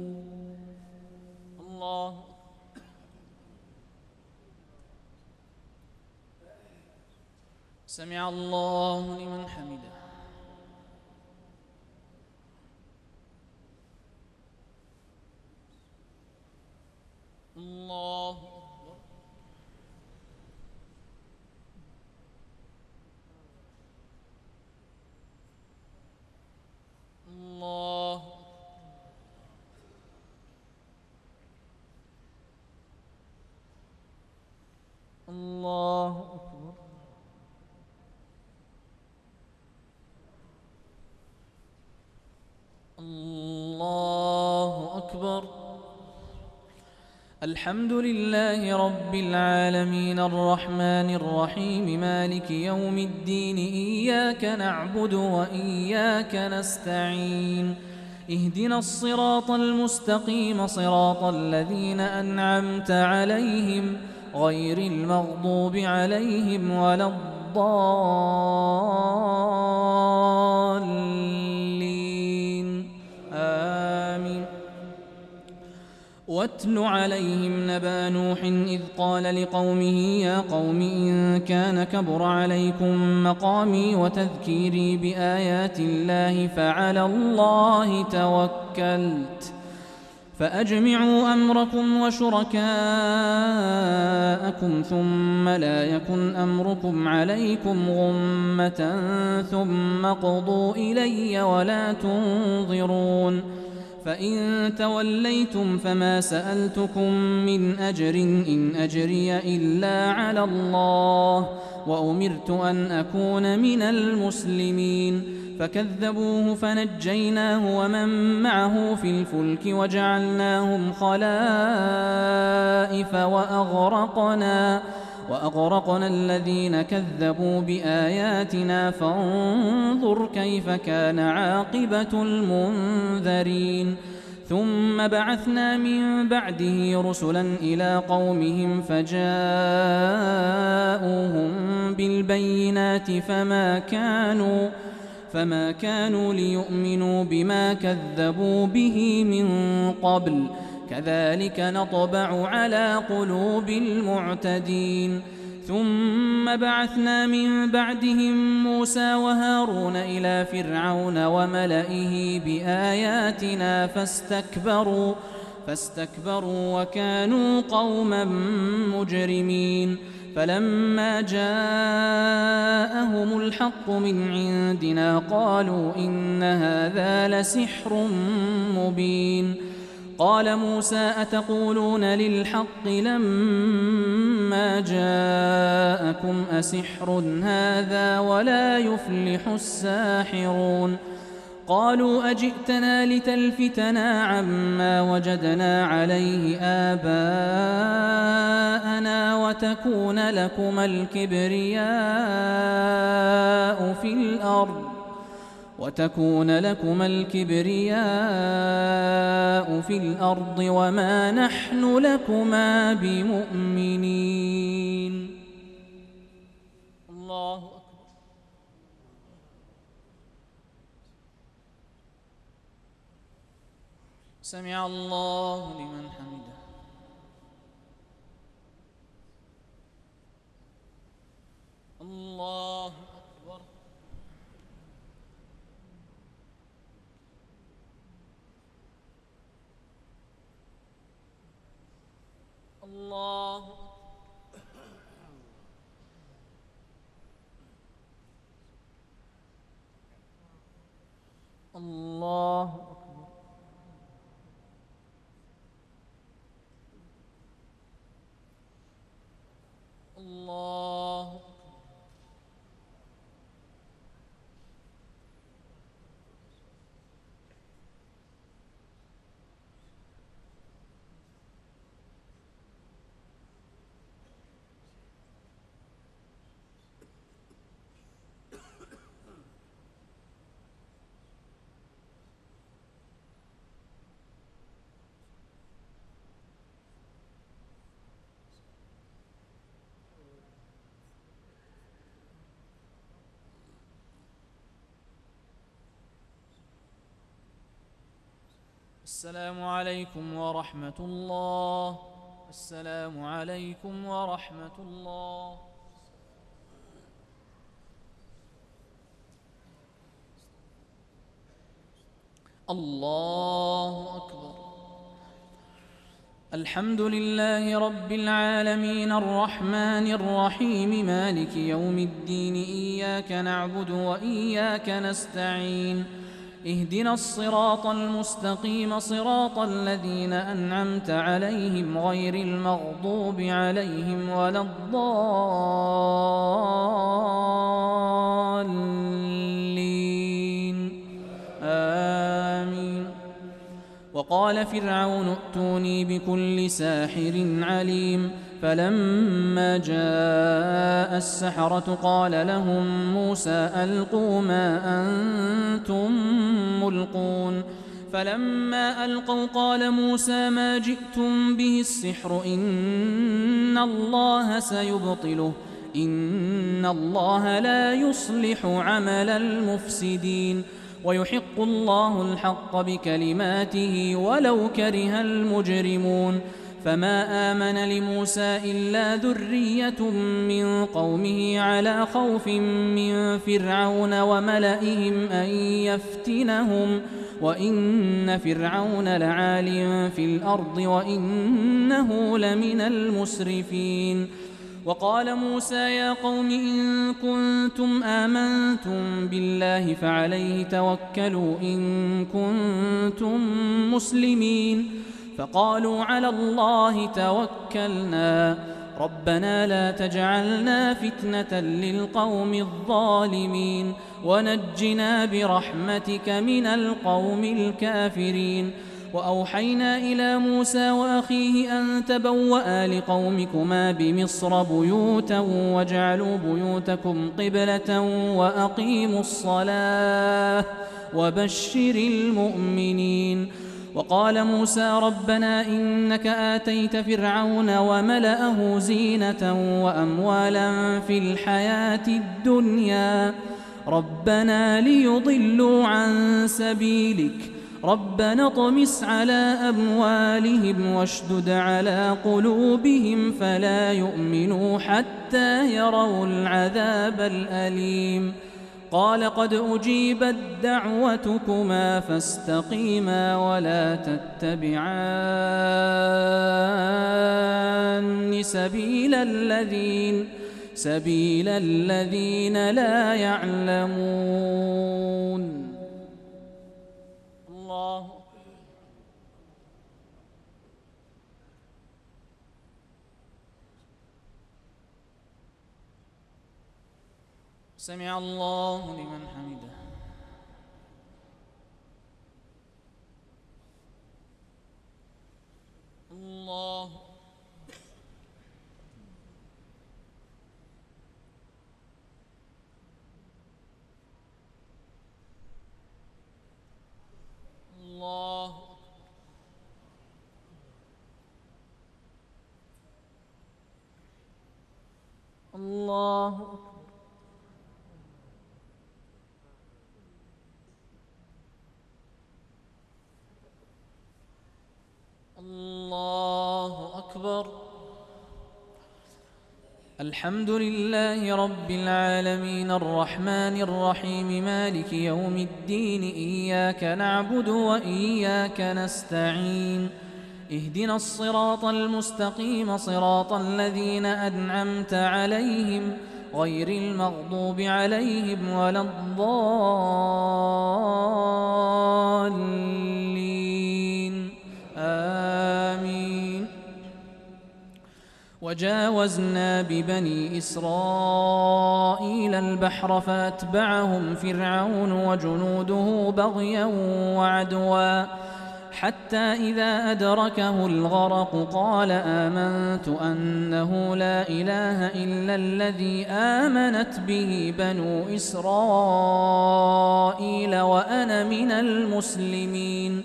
Speaker 2: الله سمع الله لمن حمده. الله الله الله أكبر. الله أكبر. الحمد لله رب العالمين الرحمن الرحيم مالك يوم الدين إياك نعبد وإياك نستعين اهدنا الصراط المستقيم صراط الذين أنعمت عليهم غير المغضوب عليهم ولا الضالين آمين. واتل عليهم نبأ نوح إذ قال لقومه يا قوم إن كان كبر عليكم مقامي وتذكيري بآيات الله فعلى الله توكلت فأجمعوا أمركم وشركاءكم ثم لا يكن أمركم عليكم غمة ثم اقضوا إلي ولا تنظرون فإن توليتم فما سألتكم من أجر إن أجري إلا على الله وأمرت أن أكون من المسلمين فكذبوه فنجيناه ومن معه في الفلك وجعلناهم خلائف وأغرقنا وأغرقنا الذين كذبوا بآياتنا فانظر كيف كان عاقبة المنذرين. ثم بعثنا من بعده رسلا إلى قومهم فجاءوهم بالبينات فما كانوا فما كانوا ليؤمنوا بما كذبوا به من قبل كذلك نطبع على قلوب المعتدين. ثم بعثنا من بعدهم موسى وهارون إلى فرعون وملئه بآياتنا فاستكبروا فاستكبروا وكانوا قوما مجرمين. فلما جاءهم الحق من عندنا قالوا إن هذا لسحر مبين. قال موسى أتقولون للحق لما جاءكم أسحر هذا ولا يفلح الساحرون قالوا أجئتنا لتلفتنا عما وجدنا عليه آباءنا وتكون لكما الكبرياء في الأرض وتكون لكما الكبرياء في الأرض وما نحن لكما بمؤمنين. الله أكبر. سمع الله لمن حمده. الله أكبر. الله الله أكبر. الله السلام عليكم ورحمة الله. السلام عليكم ورحمة الله. الله أكبر. الحمد لله رب العالمين الرحمن الرحيم مالك يوم الدين إياك نعبد وإياك نستعين اهدنا الصراط المستقيم صراط الذين أنعمت عليهم غير المغضوب عليهم ولا الضالين آمين. وقال فرعون ائتوني بكل ساحر عليم فلما جاء السحرة قال لهم موسى ألقوا ما أنتم ملقون فلما ألقوا قال موسى ما جئتم به السحر إن الله سيبطله إن الله لا يصلح عمل المفسدين ويحق الله الحق بكلماته ولو كره المجرمون فما آمن لموسى إلا ذرية من قومه على خوف من فرعون وملئهم أن يفتنهم وإن فرعون لعال في الأرض وإنه لمن المسرفين. وقال موسى يا قوم إن كنتم آمنتم بالله فعليه توكلوا إن كنتم مسلمين فقالوا على الله توكلنا ربنا لا تجعلنا فتنة للقوم الظالمين ونجنا برحمتك من القوم الكافرين. وأوحينا إلى موسى وأخيه أن تبوأ لقومكما بمصر بيوتا واجعلوا بيوتكم قبلة وأقيموا الصلاة وبشر المؤمنين. وقال موسى ربنا إنك آتيت فرعون وملأه زينة وأموالا في الحياة الدنيا ربنا ليضلوا عن سبيلك ربنا اطمس على أموالهم واشدد على قلوبهم فلا يؤمنوا حتى يروا العذاب الأليم. قال قد أجيبت دعوتكما فاستقيما ولا تتبعان سبيل الذين سبيل الذين لا يعلمون. الله سمع الله لمن حمده. الله الله الله الله أكبر. الحمد لله رب العالمين الرحمن الرحيم مالك يوم الدين إياك نعبد وإياك نستعين اهدنا الصراط المستقيم صراط الذين أنعمت عليهم غير المغضوب عليهم ولا الضالين آمين. وجاوزنا ببني إسرائيل البحر فأتبعهم فرعون وجنوده بغيا وعدوا حتى إذا أدركه الغرق قال آمنت أنه لا إله إلا الذي آمنت به بنو إسرائيل وأنا من المسلمين.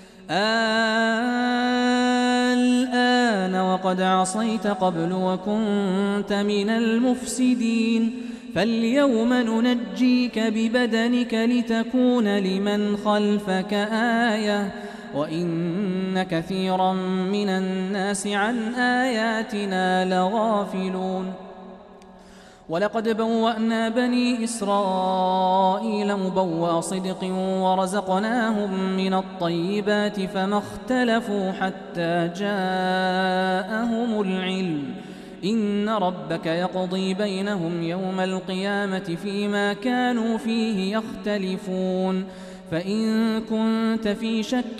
Speaker 2: الآن وقد عصيت قبل وكنت من المفسدين فاليوم ننجيك ببدنك لتكون لمن خلفك آية وإن كثيرا من الناس عن آياتنا لغافلون ولقد بوأنا بني إسرائيل مبوأ صدق ورزقناهم من الطيبات فما اختلفوا حتى جاءهم العلم إن ربك يقضي بينهم يوم القيامة فيما كانوا فيه يختلفون فإن كنت في شك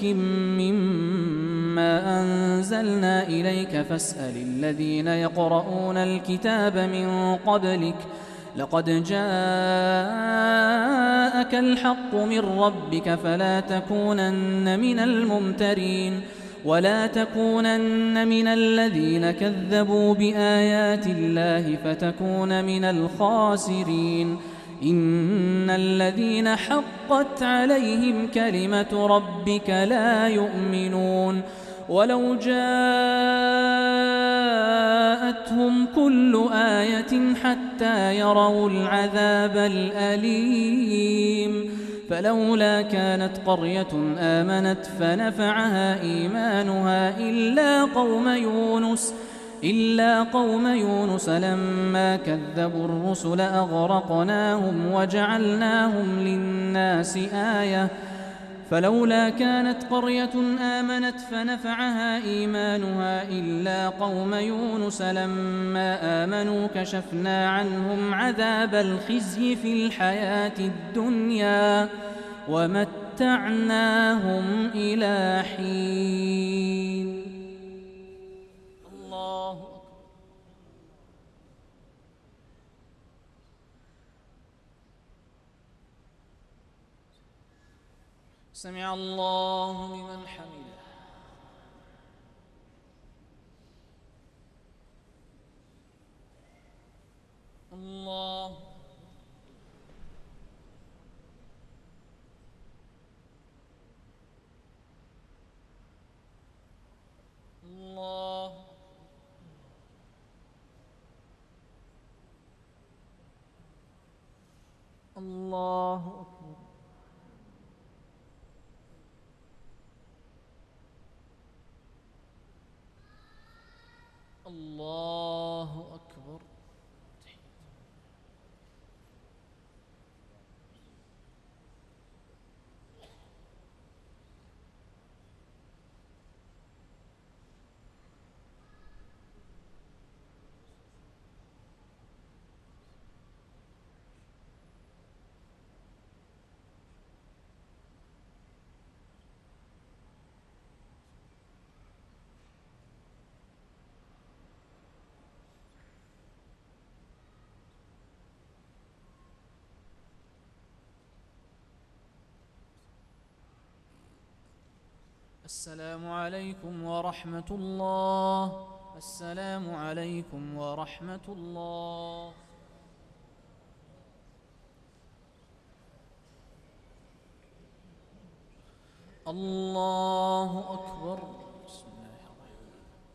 Speaker 2: مما أنزلنا إليك فاسأل الذين يقرؤون الكتاب من قبلك لقد جاءك الحق من ربك فلا تكونن من الممترين ولا تكونن من الذين كذبوا بآيات الله فتكون من الخاسرين إن الذين حقت عليهم كلمة ربك لا يؤمنون ولو جاءتهم كل آية حتى يروا العذاب الأليم فلولا كانت قرية آمنت فنفعها إيمانها إلا قوم يونس إلا قوم يونس لما كذبوا الرسل أغرقناهم وجعلناهم للناس آية فلولا كانت قرية آمنت فنفعها إيمانها إلا قوم يونس لما آمنوا كشفنا عنهم عذاب الخزي في الحياة الدنيا ومتعناهم إلى حين. الله سمع الله لمن حمده. الله الله الله أكبر. الله أكبر. السلام عليكم ورحمة الله. السلام عليكم ورحمة الله. الله أكبر. بسم الله الرحمن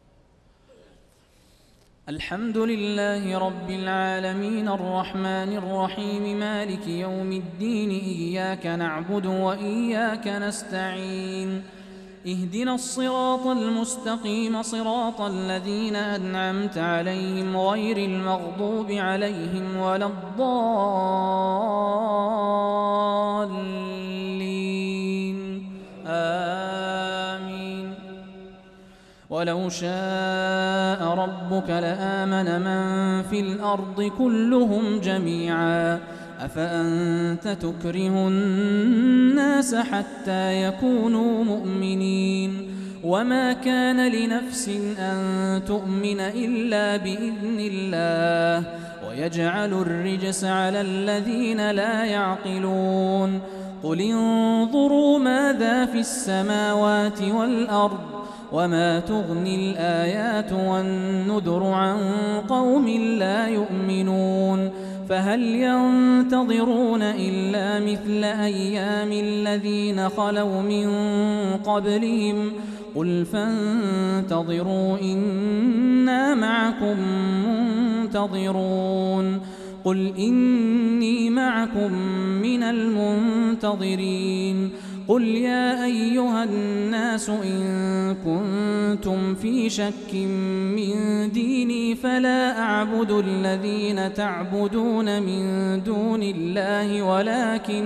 Speaker 2: الرحيم. الحمد لله رب العالمين الرحمن الرحيم مالك يوم الدين إياك نعبد وإياك نستعين اهدنا الصراط المستقيم صراط الذين أنعمت عليهم غير المغضوب عليهم ولا الضالين آمين. ولو شاء ربك لآمن من في الأرض كلهم جميعا أفأنت تكره الناس حتى يكونوا مؤمنين وما كان لنفس أن تؤمن إلا بإذن الله ويجعل الرجس على الذين لا يعقلون قل انظروا ماذا في السماوات والأرض وما تغني الآيات والنذر عن قوم لا يؤمنون فهل ينتظرون إلا مثل أيام الذين خلوا من قبلهم قل فانتظروا إنا معكم منتظرون قل إني معكم من المنتظرين قل يا أيها الناس إن كنتم في شك من ديني فلا أعبد الذين تعبدون من دون الله ولكن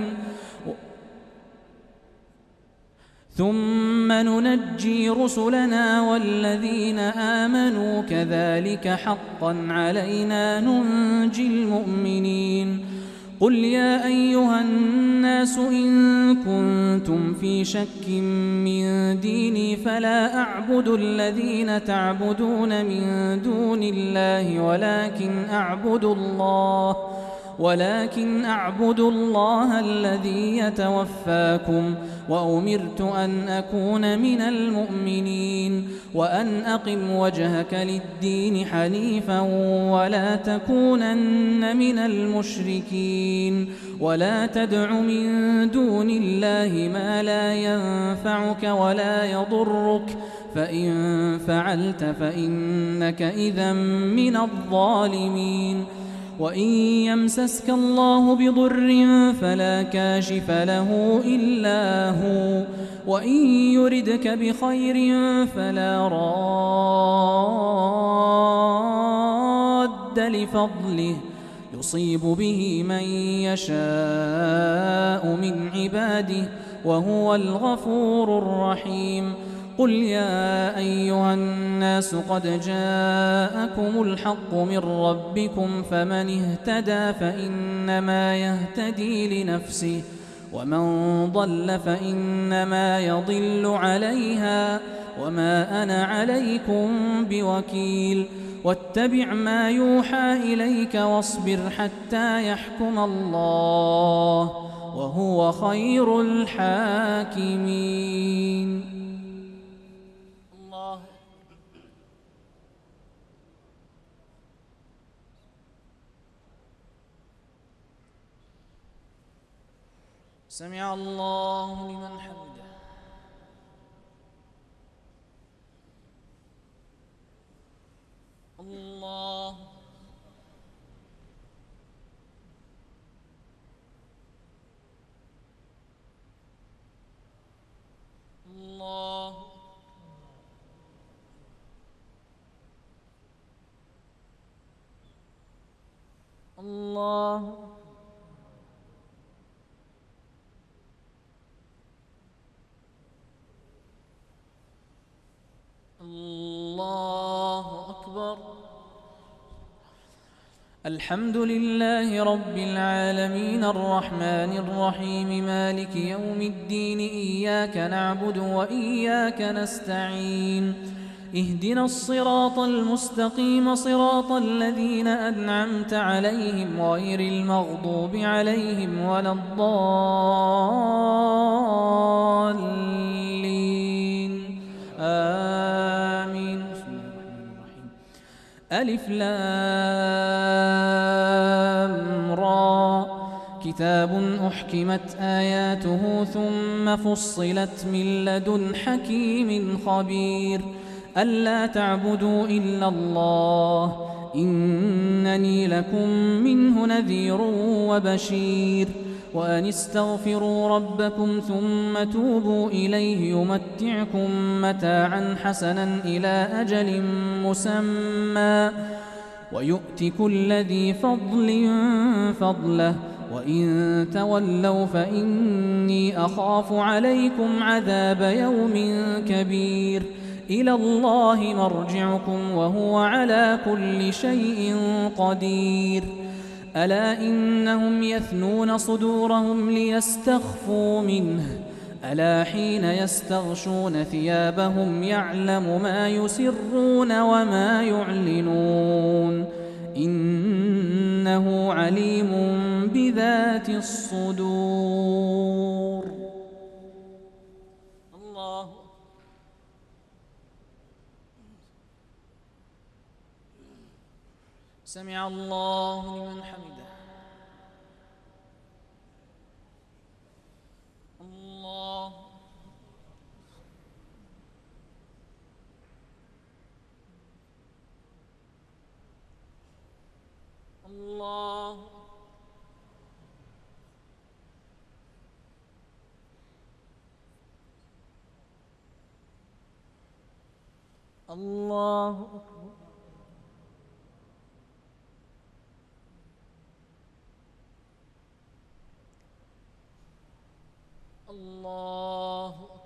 Speaker 2: ثم ننجي رسلنا والذين آمنوا كذلك حقا علينا ننجي المؤمنين قل يا أيها الناس إن كنتم في شك من ديني فلا أعبد الذين تعبدون من دون الله ولكن أعبد الله ولكن أعبد الله الذي يتوفاكم وأمرت أن أكون من المؤمنين وأن أقم وجهك للدين حنيفا ولا تكونن من المشركين ولا تدع من دون الله ما لا ينفعك ولا يضرك فإن فعلت فإنك إذا من الظالمين وإن يمسسك الله بضر فلا كاشف له إلا هو وإن يردك بخير فلا راد لفضله يصيب به من يشاء من عباده وهو الغفور الرحيم قل يا أيها الناس قد جاءكم الحق من ربكم فمن اهتدى فإنما يهتدي لنفسه ومن ضل فإنما يضل عليها وما أنا عليكم بوكيل واتبع ما يوحى إليك واصبر حتى يحكم الله وهو خير الحاكمين. سمع الله لمن حمده. الله الله الله الله أكبر. الحمد لله رب العالمين الرحمن الرحيم مالك يوم الدين إياك نعبد وإياك نستعين اهدنا الصراط المستقيم صراط الذين أنعمت عليهم غير المغضوب عليهم ولا الضالين آمين. ألف لام را كتاب أحكمت آياته ثم فصلت من لدن حكيم خبير ألا تعبدوا إلا الله إنني لكم منه نذير وبشير وأن استغفروا ربكم ثم توبوا إليه يمتعكم متاعا حسنا إلى أجل مسمى ويؤت كل ذي فضل فضله وإن تولوا فإني أخاف عليكم عذاب يوم كبير إلى الله مرجعكم وهو على كل شيء قدير ألا إنهم يثنون صدورهم ليستخفوا منه ألا حين يستغشون ثيابهم يعلم ما يسرون وما يعلنون إنه عليم بذات الصدور. الله سمع الله لمن حمده. الله الله الله أكبر. الله أكبر.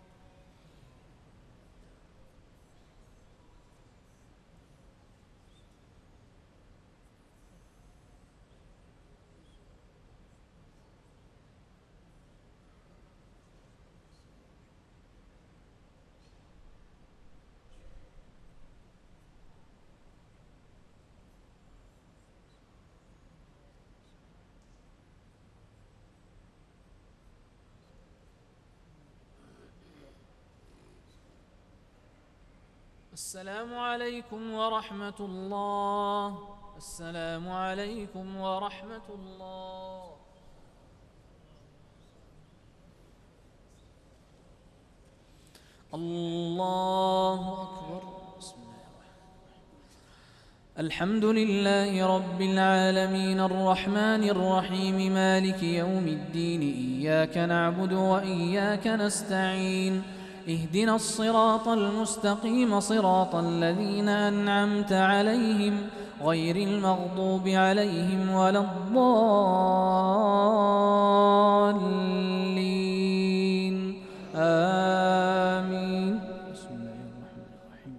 Speaker 2: السلام عليكم ورحمة الله. السلام عليكم ورحمة الله. الله أكبر. بسم الله الرحمن الرحيم. الحمد لله رب العالمين الرحمن الرحيم مالك يوم الدين إياك نعبد وإياك نستعين اهدنا الصراط المستقيم صراط الذين أنعمت عليهم غير المغضوب عليهم ولا الضالين آمين. بسم الله الرحمن الرحيم.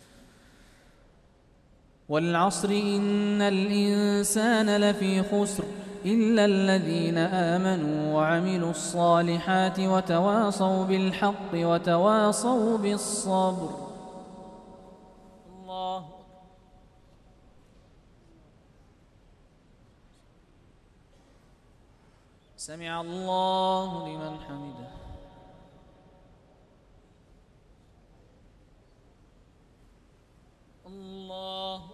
Speaker 2: والعصر إن الإنسان لفي خسر إلا الذين آمنوا وعملوا الصالحات وتواصوا بالحق وتواصوا بالصبر. الله سمع الله لمن حمده. الله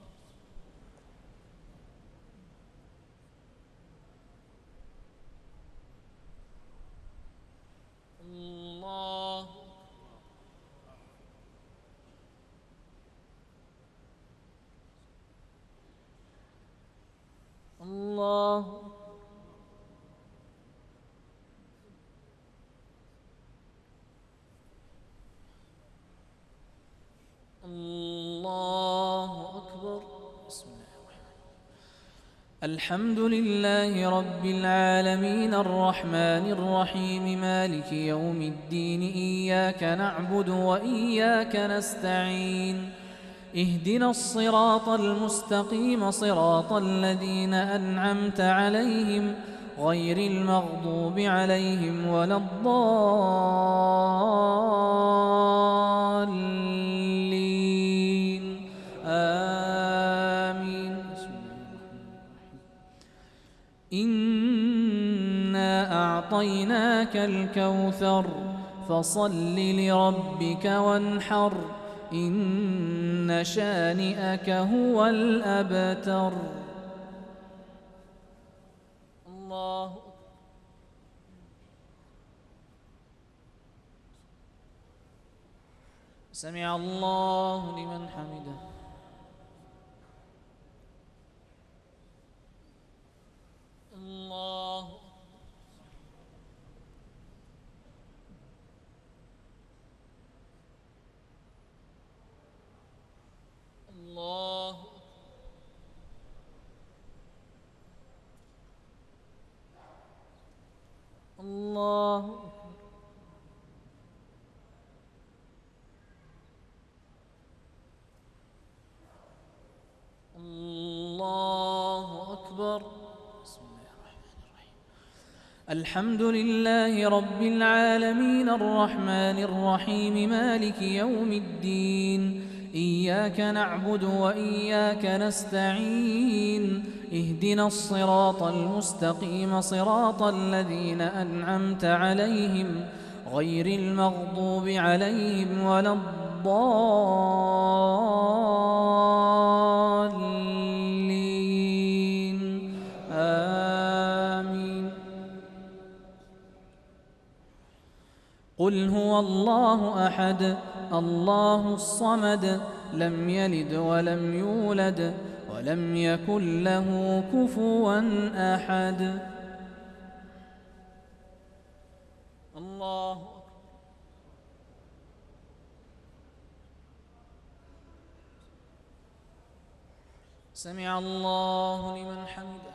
Speaker 2: الله الله الله أكبر. بسم الله الرحمن الرحيم. الحمد لله رب العالمين الرحمن الرحيم مالك يوم الدين إياك نعبد وإياك نستعين اهدنا الصراط المستقيم صراط الذين أنعمت عليهم غير المغضوب عليهم ولا الضالين آمين. إنا أعطيناك الكوثر فصل لربك وانحر إن شانئك هو الأبتر. الله سمع الله لمن حمده. الله الله الله الله أكبر. بسم الله الرحمن الرحيم. الحمد لله رب العالمين الرحمن الرحيم مالك يوم الدين إياك نعبد وإياك نستعين اهدنا الصراط المستقيم صراط الذين أنعمت عليهم غير المغضوب عليهم ولا الضالين آمين. قل هو الله أحد الله الصمد لم يلد ولم يولد ولم يكن له كفوا أحد. الله سمع الله لمن حمده.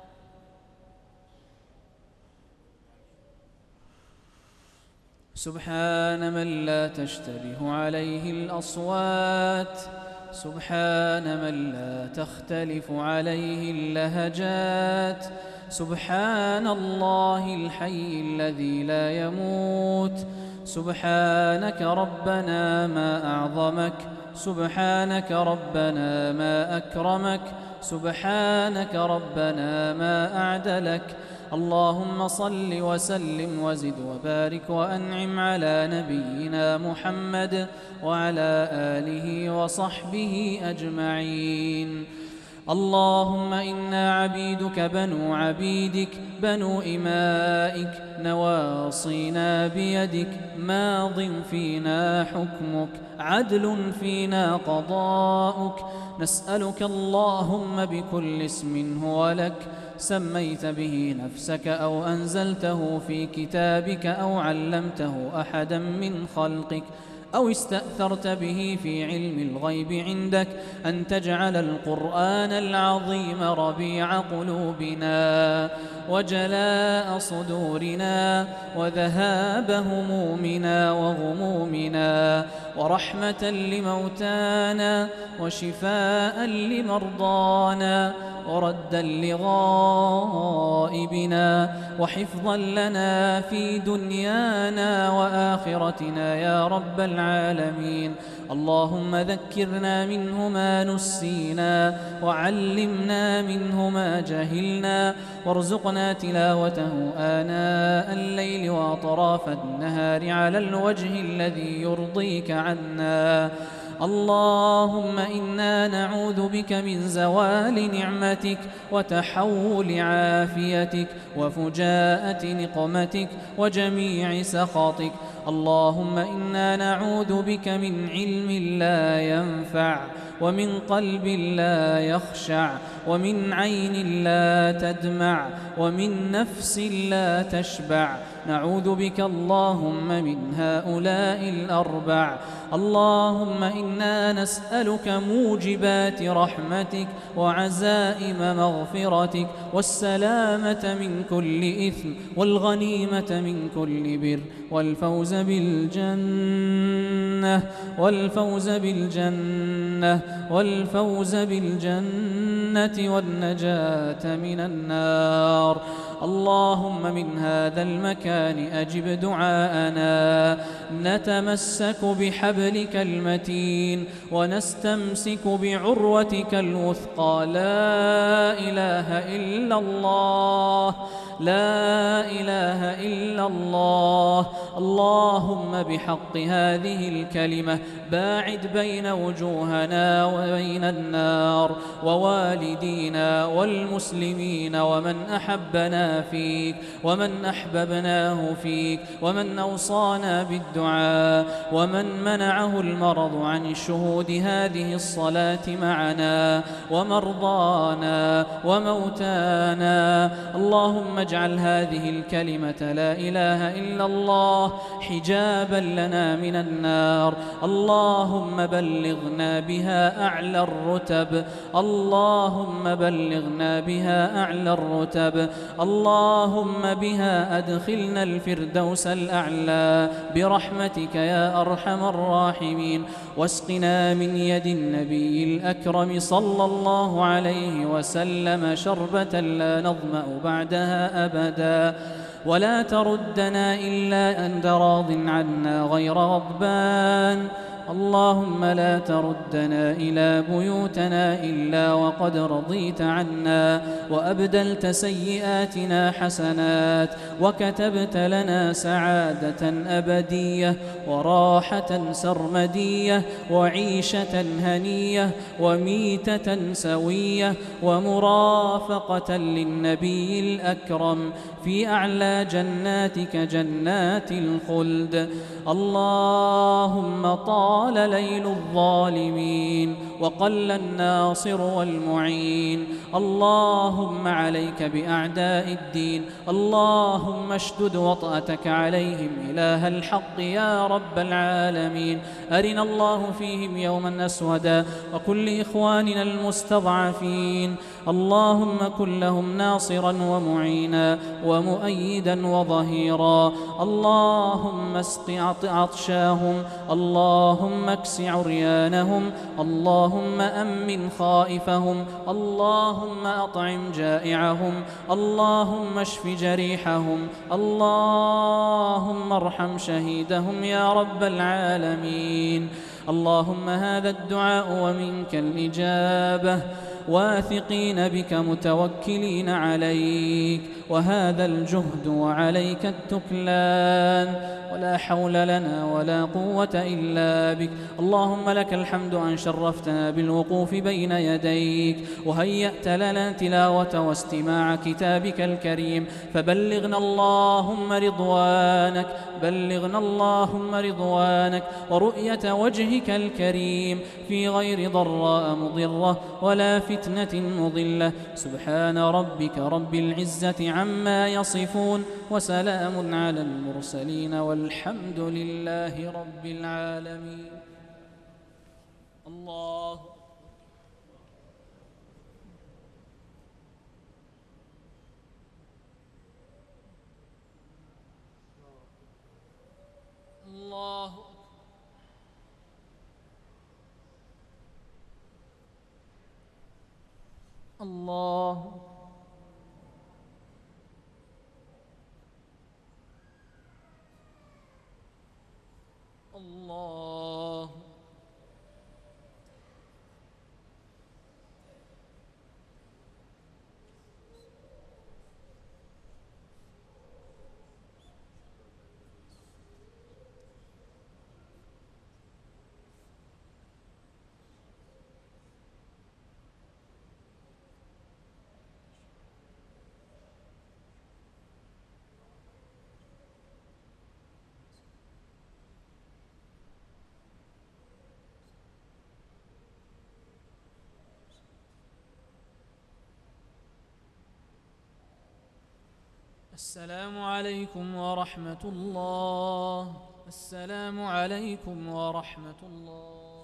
Speaker 2: سبحان من لا تشتبه عليه الأصوات، سبحان من لا تختلف عليه اللهجات، سبحان الله الحي الذي لا يموت. سبحانك ربنا ما أعظمك، سبحانك ربنا ما أكرمك، سبحانك ربنا ما أعدلك. اللهم صل وسلم وزد وبارك وأنعم على نبينا محمد وعلى آله وصحبه أجمعين. اللهم إنا عبيدك بنو عبيدك بنو إمائك، نواصينا بيدك، ماض فينا حكمك، عدل فينا قضاؤك. نسألك اللهم بكل اسم هو لك سميت به نفسك أو أنزلته في كتابك أو علمته أحدا من خلقك أو استأثرت به في علم الغيب عندك، أن تجعل القرآن العظيم ربيع قلوبنا وجلاء صدورنا وذهاب همومنا وغمومنا، ورحمة لموتانا وشفاء لمرضانا وردا لغائبنا وحفظا لنا في دنيانا وآخرتنا يا رب العالمين. اللهم ذكرنا منه ما نسينا وعلمنا منه ما جهلنا، وارزقنا تلاوته آناء الليل وأطراف النهار على الوجه الذي يرضيك عنا. اللهم إنا نعوذ بك من زوال نعمتك وتحول عافيتك وفجاءة نقمتك وجميع سخطك. اللهم إنا نعوذ بك من علم لا ينفع ومن قلب لا يخشع ومن عين لا تدمع ومن نفس لا تشبع. نعوذ بك اللهم من هؤلاء الأربع. اللهم إنا نسألك موجبات رحمتك وعزائم مغفرتك والسلامة من كل إثم والغنيمة من كل بر والفوز بالجنة والفوز بالجنة والفوز بالجنة والنجاة من النار. اللهم من هذا المكان أجب دعاءنا، نتمسك بحبلك المتين ونستمسك بعروتك الوثقى، لا إله إلا الله لا إله إلا الله. اللهم بحق هذه الكلمة باعد بين وجوهنا وبين النار ووالدينا والمسلمين ومن أحبنا فيك ومن أحببناه فيك ومن أوصانا بالدعاء ومن منعه المرض عن الشهود هذه الصلاة معنا ومرضانا وموتانا. اللهم اجعل هذه الكلمة لا إله إلا الله حجابا لنا من النار. اللهم بلغنا بها أعلى الرتب اللهم بلغنا بها أعلى الرتب اللهم بها أدخلنا الفردوس الأعلى برحمتك يا أرحم الراحمين. واسقنا من يد النبي الأكرم صلى الله عليه وسلم شربة لا نظمأ بعدها أبدا، ولا تردنا إلا أنت راض عنا غير غضبان. اللهم لا تردنا إلى بيوتنا إلا وقد رضيت عنا وأبدلت سيئاتنا حسنات وكتبت لنا سعادة أبدية وراحة سرمدية وعيشة هنية وميتة سوية ومرافقة للنبي الأكرم في أعلى جناتك جنات الخلد. اللهم طال طال ليل الظالمين وقل الناصر والمعين. اللهم عليك بأعداء الدين، اللهم اشدد وطأتك عليهم إله الحق يا رب العالمين. أرنا الله فيهم يوما أسودا وكن لإخواننا المستضعفين. اللهم كن لهم ناصرا ومعينا ومؤيدا وظهيرا. اللهم اسق عطشاهم، اللهم اكس عريانهم، اللهم أمن خائفهم، اللهم أطعم جائعهم، اللهم اشف جريحهم، اللهم ارحم شهيدهم يا رب العالمين. اللهم هذا الدعاء ومنك الإجابة، واثقين بك متوكلين عليك، وهذا الجهد وعليك التكلان، ولا حول لنا ولا قوة إلا بك. اللهم لك الحمد أن شرفتنا بالوقوف بين يديك، وهيأت لنا تلاوة واستماع كتابك الكريم، فبلغنا اللهم رضوانك، بلغنا اللهم رضوانك ورؤية وجهك الكريم في غير ضراء مضرة ولا فتنة مضلة. سبحان ربك رب العزة عما يصفون، وسلام على المرسلين، والحمد لله رب العالمين. الله الله الله الله السلام عليكم ورحمة الله. السلام عليكم ورحمة الله.